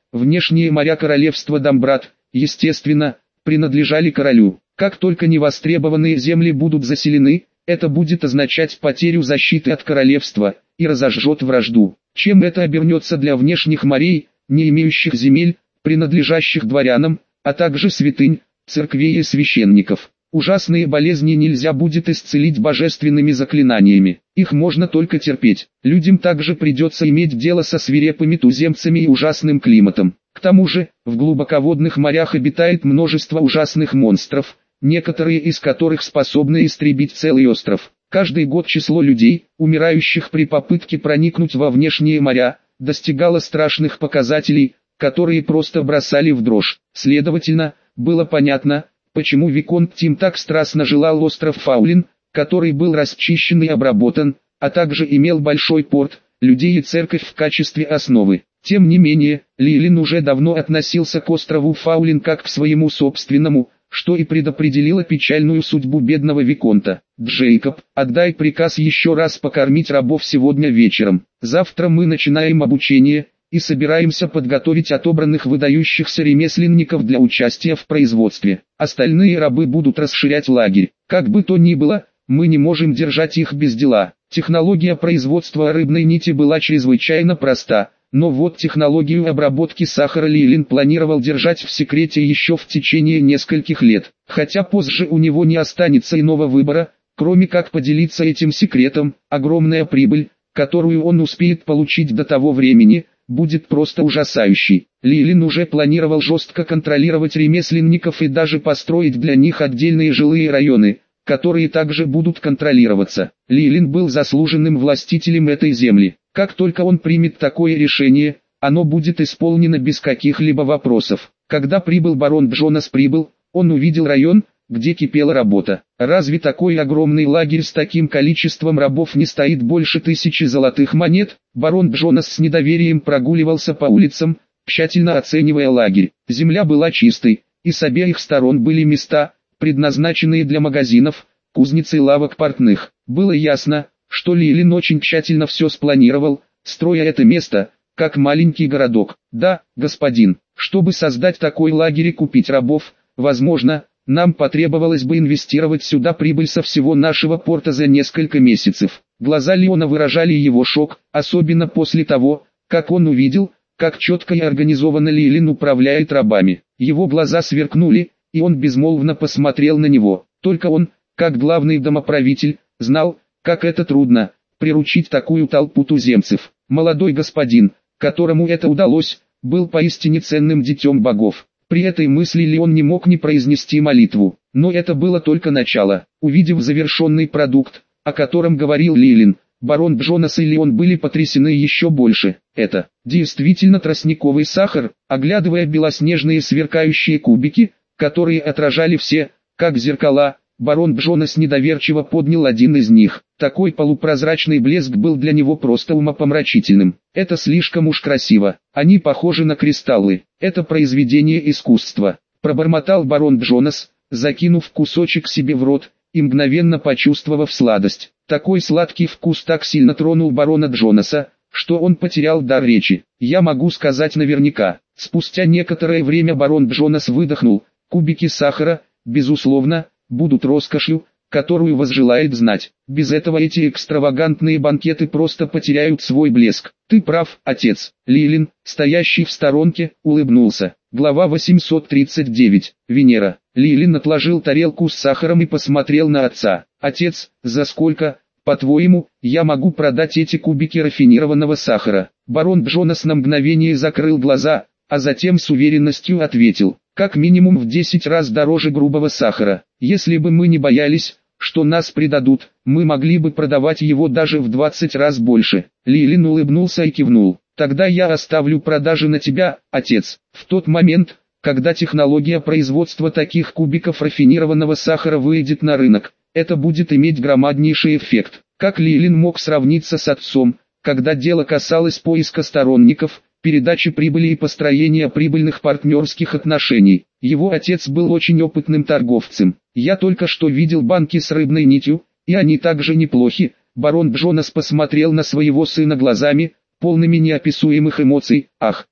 Внешние моря королевства Домбрат, естественно, принадлежали королю. Как только невостребованные земли будут заселены, это будет означать потерю защиты от королевства и разожжет вражду. Чем это обернется для внешних морей, не имеющих земель, принадлежащих дворянам, а также святынь, церквей и священников? Ужасные болезни нельзя будет исцелить божественными заклинаниями, их можно только терпеть. Людям также придется иметь дело со свирепыми туземцами и ужасным климатом. К тому же, в глубоководных морях обитает множество ужасных монстров, некоторые из которых способны истребить целый остров. Каждый год число людей, умирающих при попытке проникнуть во внешние моря, достигало страшных показателей, которые просто бросали в дрожь. Следовательно, было понятно, почему Виконт Тим так страстно желал остров Фаулин, который был расчищен и обработан, а также имел большой порт, людей и церковь в качестве основы. Тем не менее, Лилин уже давно относился к острову Фаулин как к своему собственному, что и предопределило печальную судьбу бедного Виконта. «Джейкоб, отдай приказ еще раз покормить рабов сегодня вечером. Завтра мы начинаем обучение и собираемся подготовить отобранных выдающихся ремесленников для участия в производстве. Остальные рабы будут расширять лагерь. Как бы то ни было, мы не можем держать их без дела». Технология производства рыбной нити была чрезвычайно проста, но вот технологию обработки сахара Лилин планировал держать в секрете еще в течение нескольких лет. Хотя позже у него не останется иного выбора, кроме как поделиться этим секретом. Огромная прибыль, которую он успеет получить до того времени, будет просто ужасающей. Лилин уже планировал жестко контролировать ремесленников и даже построить для них отдельные жилые районы, которые также будут контролироваться. Лилин был заслуженным властителем этой земли. Как только он примет такое решение, оно будет исполнено без каких-либо вопросов. Когда прибыл барон Джонас прибыл, он увидел район, где кипела работа. Разве такой огромный лагерь с таким количеством рабов не стоит больше тысячи золотых монет? Барон Джонас с недоверием прогуливался по улицам, тщательно оценивая лагерь. Земля была чистой, и с обеих сторон были места, предназначенные для магазинов, кузниц и лавок портных. Было ясно, что Лилин очень тщательно все спланировал, строя это место, как маленький городок. Да, господин, чтобы создать такой лагерь и купить рабов, возможно, нам потребовалось бы инвестировать сюда прибыль со всего нашего порта за несколько месяцев. Глаза Леона выражали его шок, особенно после того, как он увидел, как четко и организованно Лилин управляет рабами. Его глаза сверкнули, и он безмолвно посмотрел на него. Только он, как главный домоправитель, знал, как это трудно, приручить такую толпу туземцев. Молодой господин, которому это удалось, был поистине ценным детем богов. При этой мысли Леон не мог не произнести молитву. Но это было только начало. Увидев завершенный продукт, о котором говорил Лилин, барон Джонас и Леон были потрясены еще больше. Это действительно тростниковый сахар. Оглядывая белоснежные сверкающие кубики, которые отражали все, как зеркала, барон Джонас недоверчиво поднял один из них. Такой полупрозрачный блеск был для него просто умопомрачительным. Это слишком уж красиво. Они похожи на кристаллы. Это произведение искусства. Пробормотал барон Джонас, закинув кусочек себе в рот, и мгновенно почувствовав сладость. Такой сладкий вкус так сильно тронул барона Джонаса, что он потерял дар речи. Я могу сказать наверняка. Спустя некоторое время барон Джонас выдохнул. Кубики сахара, безусловно, будут роскошью, которую возжелает знать. Без этого эти экстравагантные банкеты просто потеряют свой блеск. Ты прав, отец. Лилин, стоящий в сторонке, улыбнулся. Глава восемьсот тридцать девять. Венера. Лилин отложил тарелку с сахаром и посмотрел на отца. Отец, за сколько, по-твоему, я могу продать эти кубики рафинированного сахара? Барон Джонас на мгновение закрыл глаза, а затем с уверенностью ответил. Как минимум в десять раз дороже грубого сахара. Если бы мы не боялись, что нас предадут, мы могли бы продавать его даже в двадцать раз больше. Лилин улыбнулся и кивнул. Тогда я оставлю продажи на тебя, отец. В тот момент, когда технология производства таких кубиков рафинированного сахара выйдет на рынок, это будет иметь громаднейший эффект. Как Лилин мог сравниться с отцом, когда дело касалось поиска сторонников, передачи прибыли и построения прибыльных партнерских отношений? Его отец был очень опытным торговцем. Я только что видел банки с рыбной нитью, и они также неплохи. Барон Джонас посмотрел на своего сына глазами, полными неописуемых эмоций. Ах,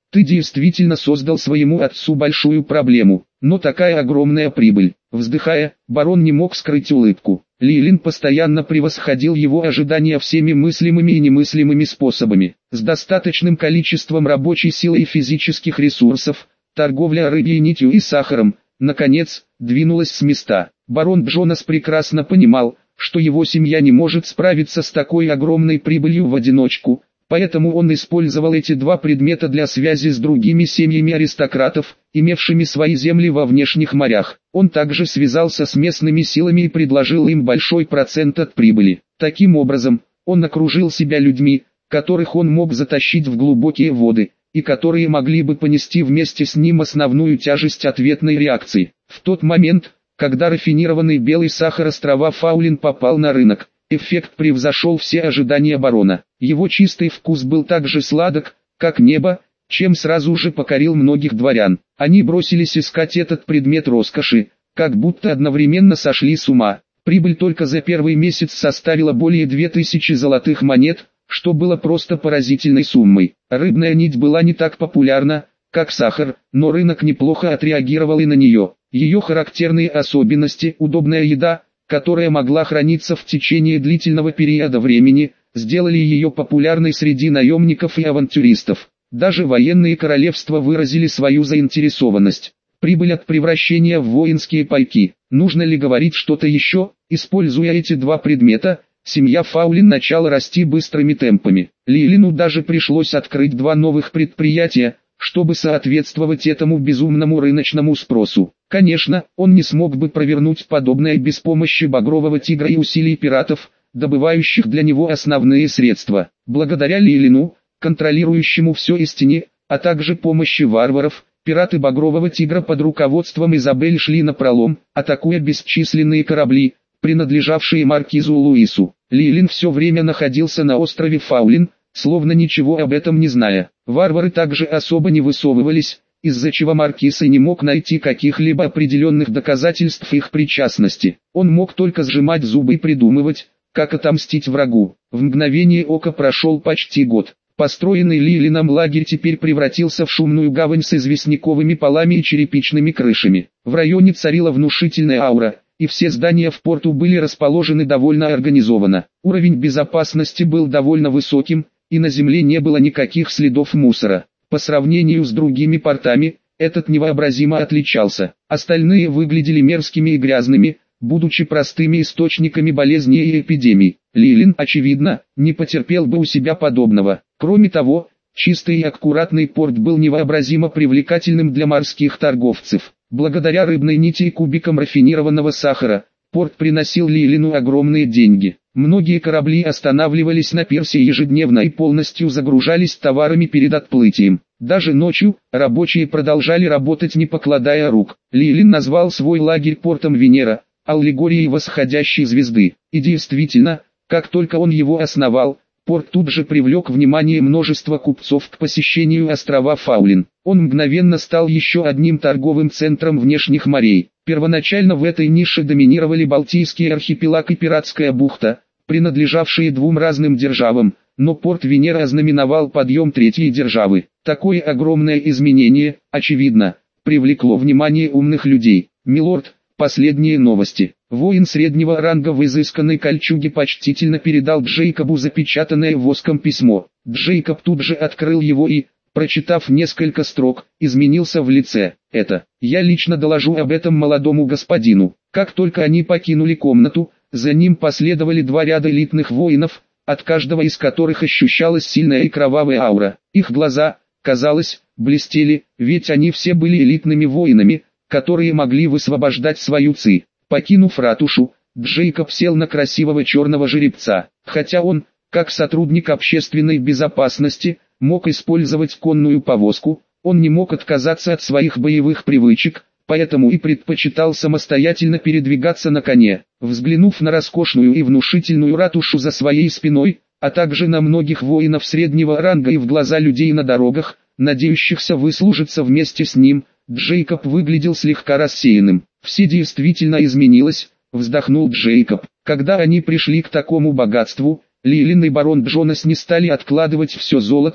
Ты действительно создал своему отцу большую проблему, но такая огромная прибыль. Вздыхая, барон не мог скрыть улыбку. Лилин постоянно превосходил его ожидания всеми мыслимыми и немыслимыми способами. С достаточным количеством рабочей силы и физических ресурсов, торговля рыбьей нитью и сахаром, наконец, двинулась с места. Барон Джонас прекрасно понимал, что его семья не может справиться с такой огромной прибылью в одиночку, поэтому он использовал эти два предмета для связи с другими семьями аристократов, имевшими свои земли во внешних морях. Он также связался с местными силами и предложил им большой процент от прибыли. Таким образом, он окружил себя людьми, которых он мог затащить в глубокие воды, и которые могли бы понести вместе с ним основную тяжесть ответной реакции. В тот момент, когда рафинированный белый сахар острова Фаулин попал на рынок, эффект превзошел все ожидания барона. Его чистый вкус был так же сладок, как небо, чем сразу же покорил многих дворян. Они бросились искать этот предмет роскоши, как будто одновременно сошли с ума. Прибыль только за первый месяц составила более две тысячи золотых монет, что было просто поразительной суммой. Рыбная нить была не так популярна, как сахар, но рынок неплохо отреагировал и на нее. Ее характерные особенности, удобная еда, которая могла храниться в течение длительного периода времени, сделали ее популярной среди наемников и авантюристов. Даже военные королевства выразили свою заинтересованность. Прибыль от превращения в воинские пайки. Нужно ли говорить что-то еще? Используя эти два предмета, семья Фаулин начала расти быстрыми темпами. Лилину даже пришлось открыть два новых предприятия, чтобы соответствовать этому безумному рыночному спросу. Конечно, он не смог бы провернуть подобное без помощи Багрового Тигра и усилий пиратов, добывающих для него основные средства. Благодаря Лилину, контролирующему все истине, а также помощи варваров, пираты Багрового Тигра под руководством Изабель шли напролом, атакуя бесчисленные корабли, принадлежавшие маркизу Луису. Лилин все время находился на острове Фаулин, словно ничего об этом не зная. Варвары также особо не высовывались, из-за чего маркиз и не мог найти каких-либо определенных доказательств их причастности. Он мог только сжимать зубы и придумывать, как отомстить врагу. В мгновение ока прошел почти год. Построенный Лилином лагерь теперь превратился в шумную гавань с известняковыми полами и черепичными крышами. В районе царила внушительная аура, и все здания в порту были расположены довольно организованно. Уровень безопасности был довольно высоким, и на земле не было никаких следов мусора. По сравнению с другими портами, этот невообразимо отличался. Остальные выглядели мерзкими и грязными, будучи простыми источниками болезней и эпидемий. Лилин, очевидно, не потерпел бы у себя подобного. Кроме того, чистый и аккуратный порт был невообразимо привлекательным для морских торговцев. Благодаря рыбной нити и кубикам рафинированного сахара, порт приносил Лилину огромные деньги. Многие корабли останавливались на пирсе ежедневно и полностью загружались товарами перед отплытием. Даже ночью, рабочие продолжали работать не покладая рук. Лилин назвал свой лагерь портом Венера, аллегорией восходящей звезды. И действительно, как только он его основал, порт тут же привлек внимание множества купцов к посещению острова Фаулин. Он мгновенно стал еще одним торговым центром внешних морей. Первоначально в этой нише доминировали Балтийский архипелаг и Пиратская бухта, принадлежавшие двум разным державам, но порт Венера ознаменовал подъем третьей державы. Такое огромное изменение, очевидно, привлекло внимание умных людей. «Милорд, последние новости». Воин среднего ранга в изысканной кольчуге почтительно передал Джейкобу запечатанное воском письмо. Джейкоб тут же открыл его и, прочитав несколько строк, изменился в лице. «Это, я лично доложу об этом молодому господину». Как только они покинули комнату, за ним последовали два ряда элитных воинов, от каждого из которых ощущалась сильная и кровавая аура. Их глаза, казалось, блестели, ведь они все были элитными воинами, которые могли высвобождать свою ци. Покинув ратушу, Джейкоб сел на красивого черного жеребца. Хотя он, как сотрудник общественной безопасности, мог использовать конную повозку, он не мог отказаться от своих боевых привычек, поэтому и предпочитал самостоятельно передвигаться на коне. Взглянув на роскошную и внушительную ратушу за своей спиной, а также на многих воинов среднего ранга и в глаза людей на дорогах, надеющихся выслужиться вместе с ним, Джейкоб выглядел слегка рассеянным. «Все действительно изменилось», — вздохнул Джейкоб. Когда они пришли к такому богатству, Лилин и барон Джонас не стали откладывать все золото,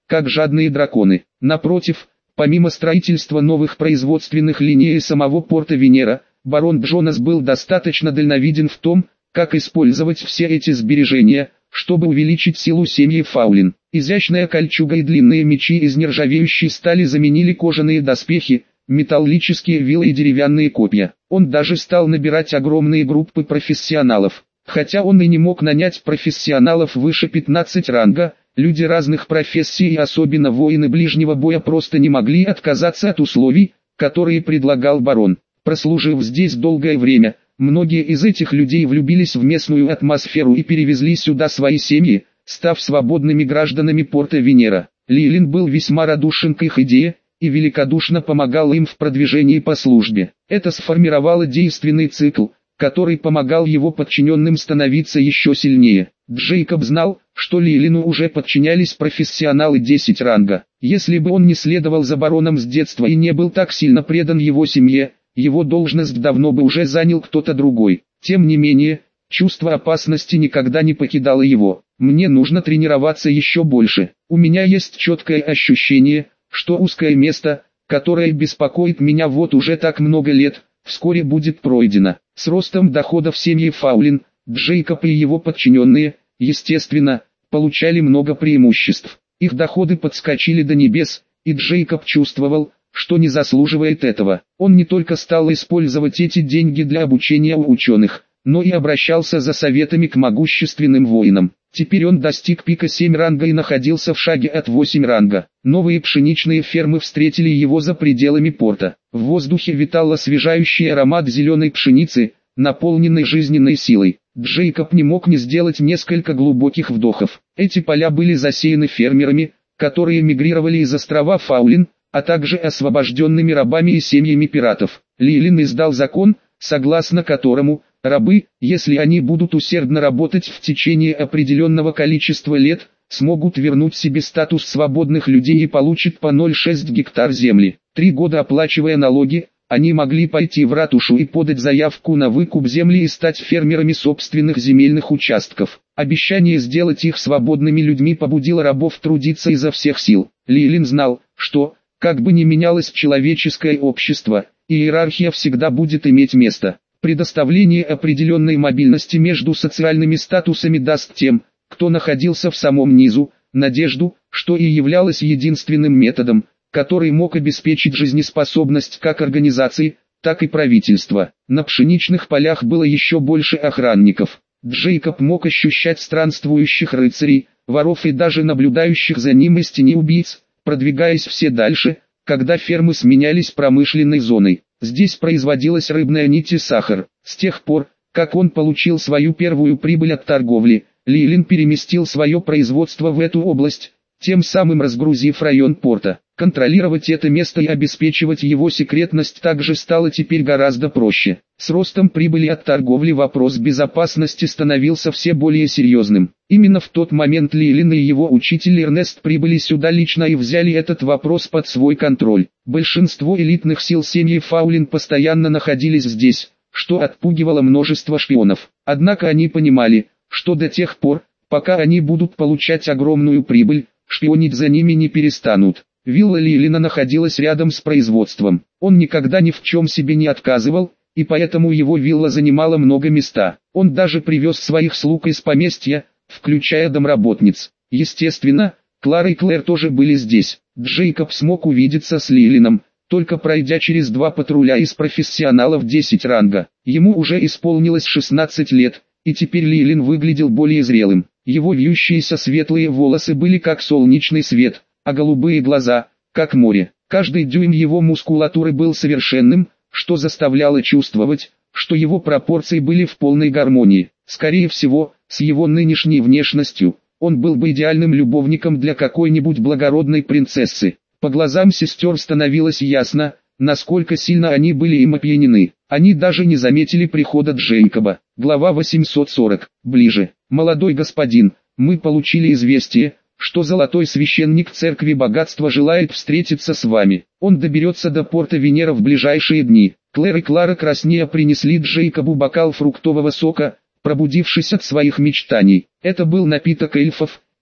как жадные драконы. Напротив, помимо строительства новых производственных линий и самого порта Венера, барон Джонас был достаточно дальновиден в том, как использовать все эти сбережения, чтобы увеличить силу семьи Фаулин. Изящная кольчуга и длинные мечи из нержавеющей стали заменили кожаные доспехи, металлические вилы и деревянные копья. Он даже стал набирать огромные группы профессионалов. Хотя он и не мог нанять профессионалов выше пятнадцати ранга, люди разных профессий и особенно воины ближнего боя просто не могли отказаться от условий, которые предлагал барон. Прослужив здесь долгое время, многие из этих людей влюбились в местную атмосферу и перевезли сюда свои семьи, став свободными гражданами порта Венера. Лилин был весьма радушен к их идее и великодушно помогал им в продвижении по службе. Это сформировало действенный цикл, который помогал его подчиненным становиться еще сильнее. Джейкоб знал, что Лилину уже подчинялись профессионалы десять ранга. Если бы он не следовал за бароном с детства и не был так сильно предан его семье, его должность давно бы уже занял кто-то другой. Тем не менее, чувство опасности никогда не покидало его. Мне нужно тренироваться еще больше. У меня есть четкое ощущение, что узкое место, которое беспокоит меня вот уже так много лет, вскоре будет пройдено. С ростом доходов семьи Фаулин, Джейкоб и его подчиненные, естественно, получали много преимуществ. Их доходы подскочили до небес, и Джейкоб чувствовал, что не заслуживает этого. Он не только стал использовать эти деньги для обучения у ученых, но и обращался за советами к могущественным воинам. Теперь он достиг пика семь ранга и находился в шаге от восьми ранга. Новые пшеничные фермы встретили его за пределами порта. В воздухе витал освежающий аромат зеленой пшеницы, наполненной жизненной силой. Джейкоб не мог не сделать несколько глубоких вдохов. Эти поля были засеяны фермерами, которые мигрировали из острова Фаулин, а также освобожденными рабами и семьями пиратов. Лилин издал закон, согласно которому рабы, если они будут усердно работать в течение определенного количества лет, смогут вернуть себе статус свободных людей и получат по ноль целых шесть десятых гектар земли. Три года оплачивая налоги, они могли пойти в ратушу и подать заявку на выкуп земли и стать фермерами собственных земельных участков. Обещание сделать их свободными людьми побудило рабов трудиться изо всех сил. Лилин знал, что, как бы ни менялось человеческое общество, иерархия всегда будет иметь место. Предоставление определенной мобильности между социальными статусами даст тем, кто находился в самом низу, надежду, что и являлось единственным методом, который мог обеспечить жизнеспособность как организации, так и правительства. На пшеничных полях было еще больше охранников. Джейкоб мог ощущать странствующих рыцарей, воров и даже наблюдающих за ним из тени убийц, продвигаясь все дальше, когда фермы сменялись промышленной зоной. Здесь производилась рыбная нить и сахар. С тех пор, как он получил свою первую прибыль от торговли, Лилин переместил свое производство в эту область, тем самым разгрузив район порта. Контролировать это место и обеспечивать его секретность также стало теперь гораздо проще. С ростом прибыли от торговли вопрос безопасности становился все более серьезным. Именно в тот момент Лилин и его учитель Эрнест прибыли сюда лично и взяли этот вопрос под свой контроль. Большинство элитных сил семьи Фаулин постоянно находились здесь, что отпугивало множество шпионов. Однако они понимали, что до тех пор, пока они будут получать огромную прибыль, шпионить за ними не перестанут. Вилла Лилина находилась рядом с производством. Он никогда ни в чем себе не отказывал, и поэтому его вилла занимала много места. Он даже привез своих слуг из поместья, включая домработниц. Естественно, Клара и Клэр тоже были здесь. Джейкоб смог увидеться с Лилином, только пройдя через два патруля из профессионалов десять ранга. Ему уже исполнилось шестнадцать лет, и теперь Лилин выглядел более зрелым. Его вьющиеся светлые волосы были как солнечный свет, а голубые глаза, как море. Каждый дюйм его мускулатуры был совершенным, что заставляло чувствовать, что его пропорции были в полной гармонии. Скорее всего, с его нынешней внешностью, он был бы идеальным любовником для какой-нибудь благородной принцессы. По глазам сестер становилось ясно, насколько сильно они были им опьянены. Они даже не заметили прихода Джейкоба. Глава восемьсот сорок. Ближе. Молодой господин, мы получили известие, что золотой священник церкви богатства желает встретиться с вами. Он доберется до порта Венера в ближайшие дни. Клэр и Клара краснея принесли Джейкобу бокал фруктового сока, пробудившись от своих мечтаний. Это был напиток эльфов,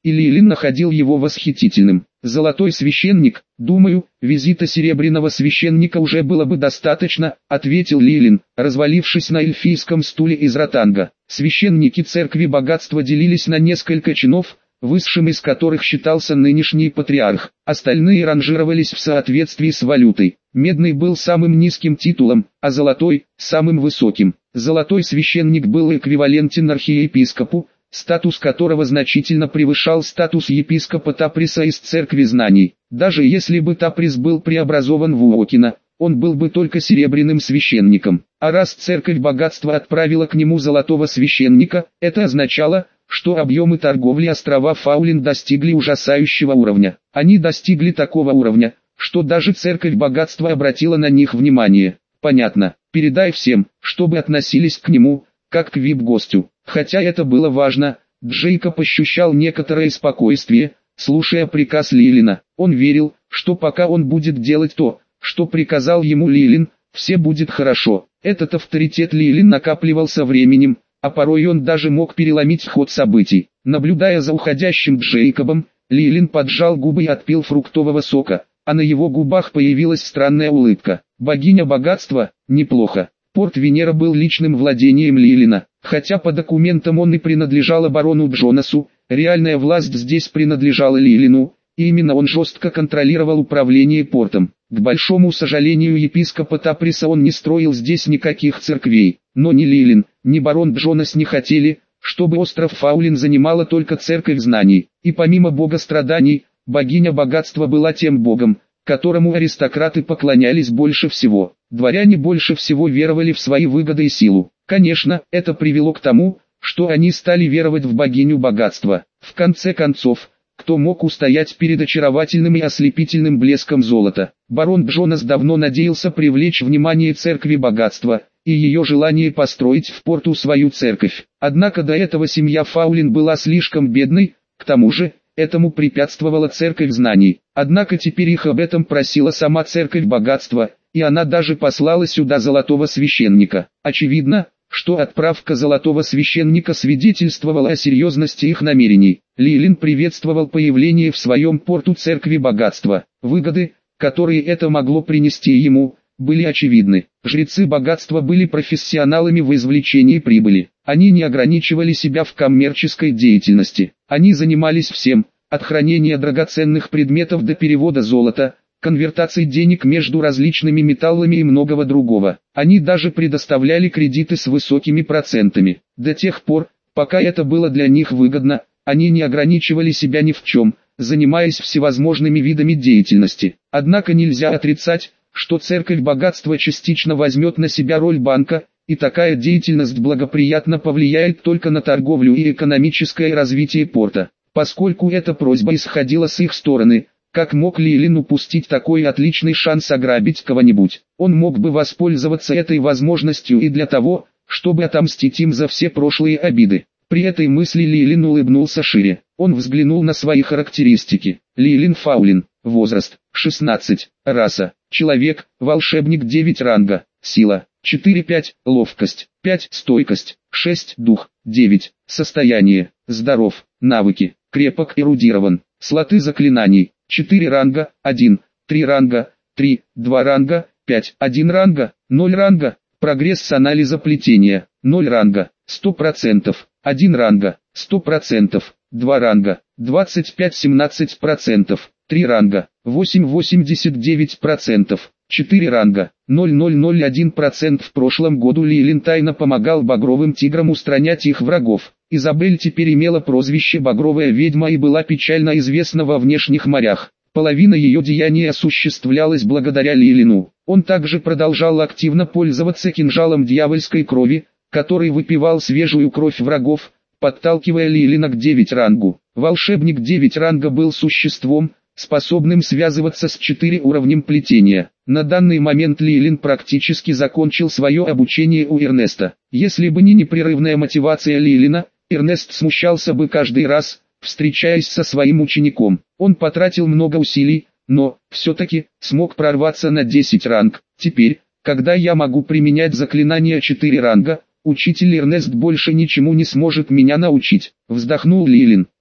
и Лилин находил его восхитительным. «Золотой священник, думаю, визита серебряного священника уже было бы достаточно», — ответил Лилин, развалившись на эльфийском стуле из ротанга. Священники церкви богатства делились на несколько чинов, высшим из которых считался нынешний патриарх. Остальные ранжировались в соответствии с валютой. Медный был самым низким титулом, а золотой – самым высоким. Золотой священник был эквивалентен архиепископу, статус которого значительно превышал статус епископа Таприса из церкви знаний. Даже если бы Таприс был преобразован в Уокина, он был бы только серебряным священником. А раз церковь богатства отправила к нему золотого священника, это означало, что объемы торговли острова Фаулин достигли ужасающего уровня. Они достигли такого уровня, что даже церковь богатства обратила на них внимание. Понятно, передай всем, чтобы относились к нему, как к вип-гостю. Хотя это было важно, Джейкоб ощущал некоторое спокойствие, слушая приказ Лилина. Он верил, что пока он будет делать то, что приказал ему Лилин, все будет хорошо. Этот авторитет Лилин накапливался временем, а порой он даже мог переломить ход событий. Наблюдая за уходящим Джейкобом, Лилин поджал губы и отпил фруктового сока, а на его губах появилась странная улыбка. Богиня богатства, неплохо. Порт Венера был личным владением Лилина, хотя по документам он и принадлежал барону Джонасу, реальная власть здесь принадлежала Лилину, и именно он жестко контролировал управление портом. К большому сожалению епископа Таприса он не строил здесь никаких церквей, но ни Лилин, ни барон Джонас не хотели, чтобы остров Фаулин занимала только церковь знаний, и помимо бога страданий, богиня богатства была тем богом, которому аристократы поклонялись больше всего. Дворяне больше всего веровали в свои выгоды и силу. Конечно, это привело к тому, что они стали веровать в богиню богатства. В конце концов, кто мог устоять перед очаровательным и ослепительным блеском золота? Барон Джонас давно надеялся привлечь внимание церкви богатства и ее желание построить в порту свою церковь. Однако до этого семья Фаулин была слишком бедной, к тому же, этому препятствовала церковь знаний. Однако теперь их об этом просила сама церковь богатства, и она даже послала сюда золотого священника. Очевидно, что отправка золотого священника свидетельствовала о серьезности их намерений. Лилин приветствовал появление в своем порту церкви богатства. Выгоды, которые это могло принести ему, были очевидны. Жрецы богатства были профессионалами в извлечении прибыли. Они не ограничивали себя в коммерческой деятельности. Они занимались всем, от хранения драгоценных предметов до перевода золота, конвертации денег между различными металлами и многого другого. Они даже предоставляли кредиты с высокими процентами. До тех пор, пока это было для них выгодно, они не ограничивали себя ни в чем, занимаясь всевозможными видами деятельности. Однако нельзя отрицать, что церковь богатства частично возьмет на себя роль банка, и такая деятельность благоприятно повлияет только на торговлю и экономическое развитие порта. Поскольку эта просьба исходила с их стороны, как мог Лилин упустить такой отличный шанс ограбить кого-нибудь? Он мог бы воспользоваться этой возможностью и для того, чтобы отомстить им за все прошлые обиды. При этой мысли Лилин улыбнулся шире. Он взглянул на свои характеристики. Лилин Фаулин. Возраст шестнадцать. Раса. Человек, волшебник девять ранга. Сила четыре пять. Ловкость пять. Стойкость шесть. Дух девять. Состояние. Здоров. Навыки. Крепок, эрудирован. Слоты заклинаний. четыре ранга, один, три ранга, три, два ранга, пять, один ранга, ноль ранга. Прогресс с анализа плетения. ноль ранга, сто процентов. один ранга, сто процентов. два ранга, двадцать пять семнадцать процентов. три ранга, восемь восемьдесят девять процентов. четыре ранга, ноль ноль ноль один процент. В прошлом году Лилин тайно помогал багровым тиграм устранять их врагов. Изабель теперь имела прозвище «Багровая ведьма» и была печально известна во внешних морях. Половина ее деяний осуществлялась благодаря Лилину. Он также продолжал активно пользоваться кинжалом дьявольской крови, который выпивал свежую кровь врагов, подталкивая Лилина к девять рангу. Волшебник девять ранга был существом, способным связываться с четыре уровнем плетения. На данный момент Лилин практически закончил свое обучение у Эрнеста. Если бы не непрерывная мотивация Лилина, Эрнест смущался бы каждый раз, встречаясь со своим учеником. Он потратил много усилий, но, все-таки, смог прорваться на десять ранг. Теперь, когда я могу применять заклинания четыре ранга, учитель Эрнест больше ничему не сможет меня научить. Вздохнул Лилин.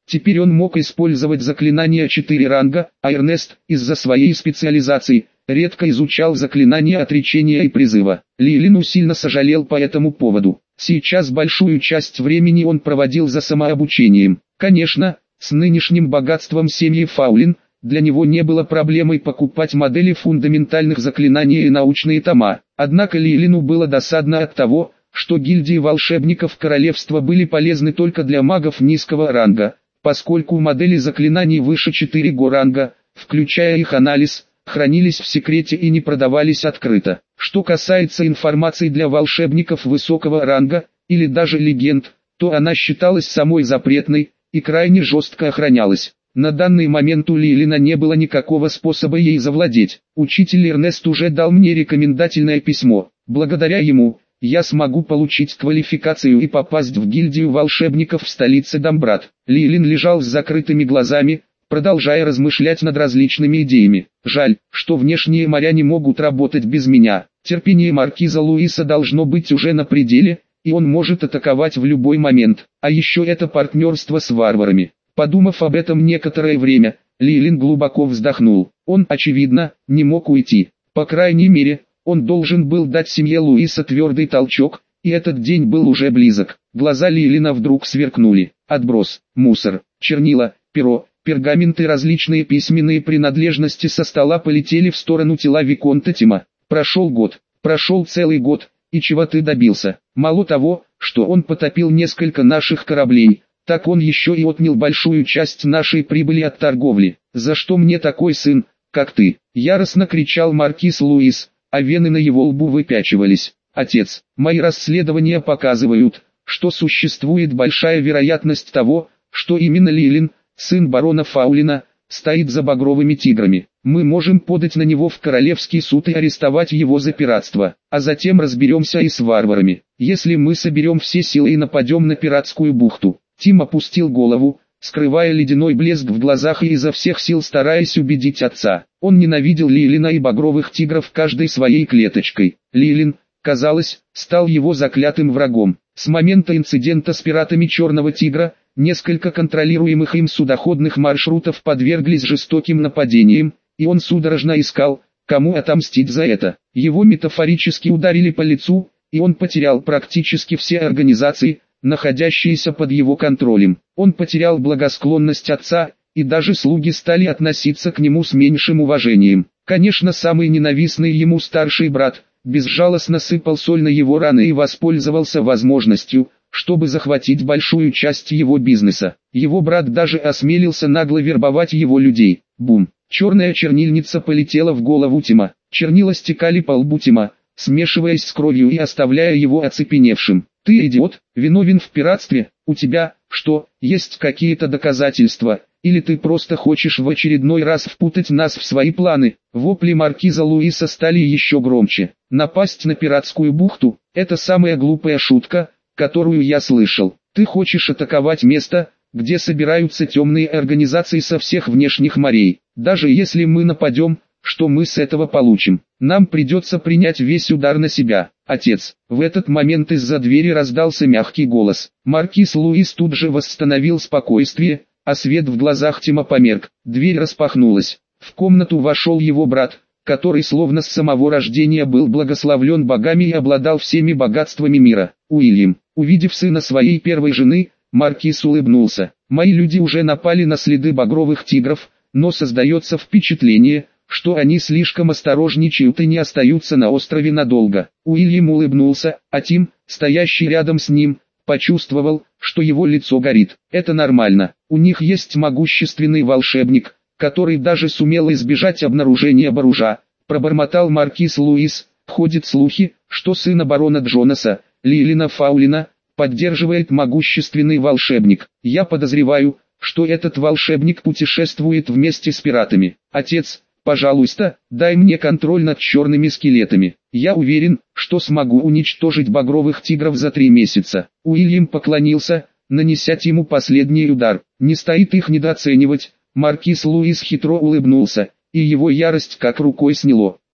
Теперь он мог использовать заклинания четыре ранга, а Эрнест, из-за своей специализации, редко изучал заклинания отречения и призыва. Лилин сильно сожалел по этому поводу. Сейчас большую часть времени он проводил за самообучением. Конечно, с нынешним богатством семьи Фаулин, для него не было проблемой покупать модели фундаментальных заклинаний и научные тома. Однако Лилину было досадно от того, что гильдии волшебников королевства были полезны только для магов низкого ранга, поскольку модели заклинаний выше четыре го ранга, включая их анализ, хранились в секрете и не продавались открыто. Что касается информации для волшебников высокого ранга, или даже легенд, то она считалась самой запретной и крайне жестко охранялась. На данный момент у Лилина не было никакого способа ей завладеть. Учитель Эрнест уже дал мне рекомендательное письмо. Благодаря ему, я смогу получить квалификацию и попасть в гильдию волшебников в столице Дамбрат. Лилин лежал с закрытыми глазами, продолжая размышлять над различными идеями. Жаль, что внешние моря не могут работать без меня. Терпение маркиза Луиса должно быть уже на пределе, и он может атаковать в любой момент. А еще это партнерство с варварами. Подумав об этом некоторое время, Лилин глубоко вздохнул. Он, очевидно, не мог уйти. По крайней мере, он должен был дать семье Луиса твердый толчок, и этот день был уже близок. Глаза Лилина вдруг сверкнули. Отброс, мусор, чернила, перо, пергамент и различные письменные принадлежности со стола полетели в сторону тела Виконта Тима. Прошел год, прошел целый год, и чего ты добился? Мало того, что он потопил несколько наших кораблей, так он еще и отнял большую часть нашей прибыли от торговли. За что мне такой сын, как ты? Яростно кричал маркиз Луис, а вены на его лбу выпячивались. Отец, мои расследования показывают, что существует большая вероятность того, что именно Лилин, сын барона Фаулина, стоит за багровыми тиграми. Мы можем подать на него в королевский суд и арестовать его за пиратство, а затем разберемся и с варварами. Если мы соберем все силы и нападем на пиратскую бухту. Тим опустил голову, скрывая ледяной блеск в глазах и изо всех сил стараясь убедить отца. Он ненавидел Лилина и багровых тигров каждой своей клеточкой. Лилин, казалось, стал его заклятым врагом. С момента инцидента с пиратами Черного Тигра, несколько контролируемых им судоходных маршрутов подверглись жестоким нападениям, и он судорожно искал, кому отомстить за это. Его метафорически ударили по лицу, и он потерял практически все организации, находящиеся под его контролем. Он потерял благосклонность отца, и даже слуги стали относиться к нему с меньшим уважением. Конечно, самый ненавистный ему старший брат, безжалостно сыпал соль на его раны и воспользовался возможностью, чтобы захватить большую часть его бизнеса. Его брат даже осмелился нагло вербовать его людей. Бум! Черная чернильница полетела в голову Тима. Чернила стекали по лбу Тима, смешиваясь с кровью и оставляя его оцепеневшим. «Ты идиот, виновен в пиратстве, у тебя, что, есть какие-то доказательства, или ты просто хочешь в очередной раз впутать нас в свои планы?» Вопли маркиза Луиса стали еще громче. «Напасть на пиратскую бухту – это самая глупая шутка, которую я слышал. Ты хочешь атаковать место, где собираются темные организации со всех внешних морей. Даже если мы нападем, что мы с этого получим? Нам придется принять весь удар на себя. Отец». В этот момент из-за двери раздался мягкий голос. Маркиз Луис тут же восстановил спокойствие, а свет в глазах Тима померк. Дверь распахнулась. В комнату вошел его брат, который словно с самого рождения был благословлен богами и обладал всеми богатствами мира. Уильям, увидев сына своей первой жены, маркиз улыбнулся. «Мои люди уже напали на следы багровых тигров, но создается впечатление, что они слишком осторожничают и не остаются на острове надолго». Уильям улыбнулся, а Тим, стоящий рядом с ним, почувствовал, что его лицо горит. «Это нормально, у них есть могущественный волшебник, который даже сумел избежать обнаружения Баружа», пробормотал маркиз Луис. «Ходят слухи, что сына барона Джонаса, Лилина Фаулина, поддерживает могущественный волшебник. Я подозреваю, что этот волшебник путешествует вместе с пиратами. Отец, пожалуйста, дай мне контроль над черными скелетами. Я уверен, что смогу уничтожить багровых тигров за три месяца». Уильям поклонился, нанеся Тиму последний удар. «Не стоит их недооценивать». Маркиз Луис хитро улыбнулся, и его ярость как рукой сняло.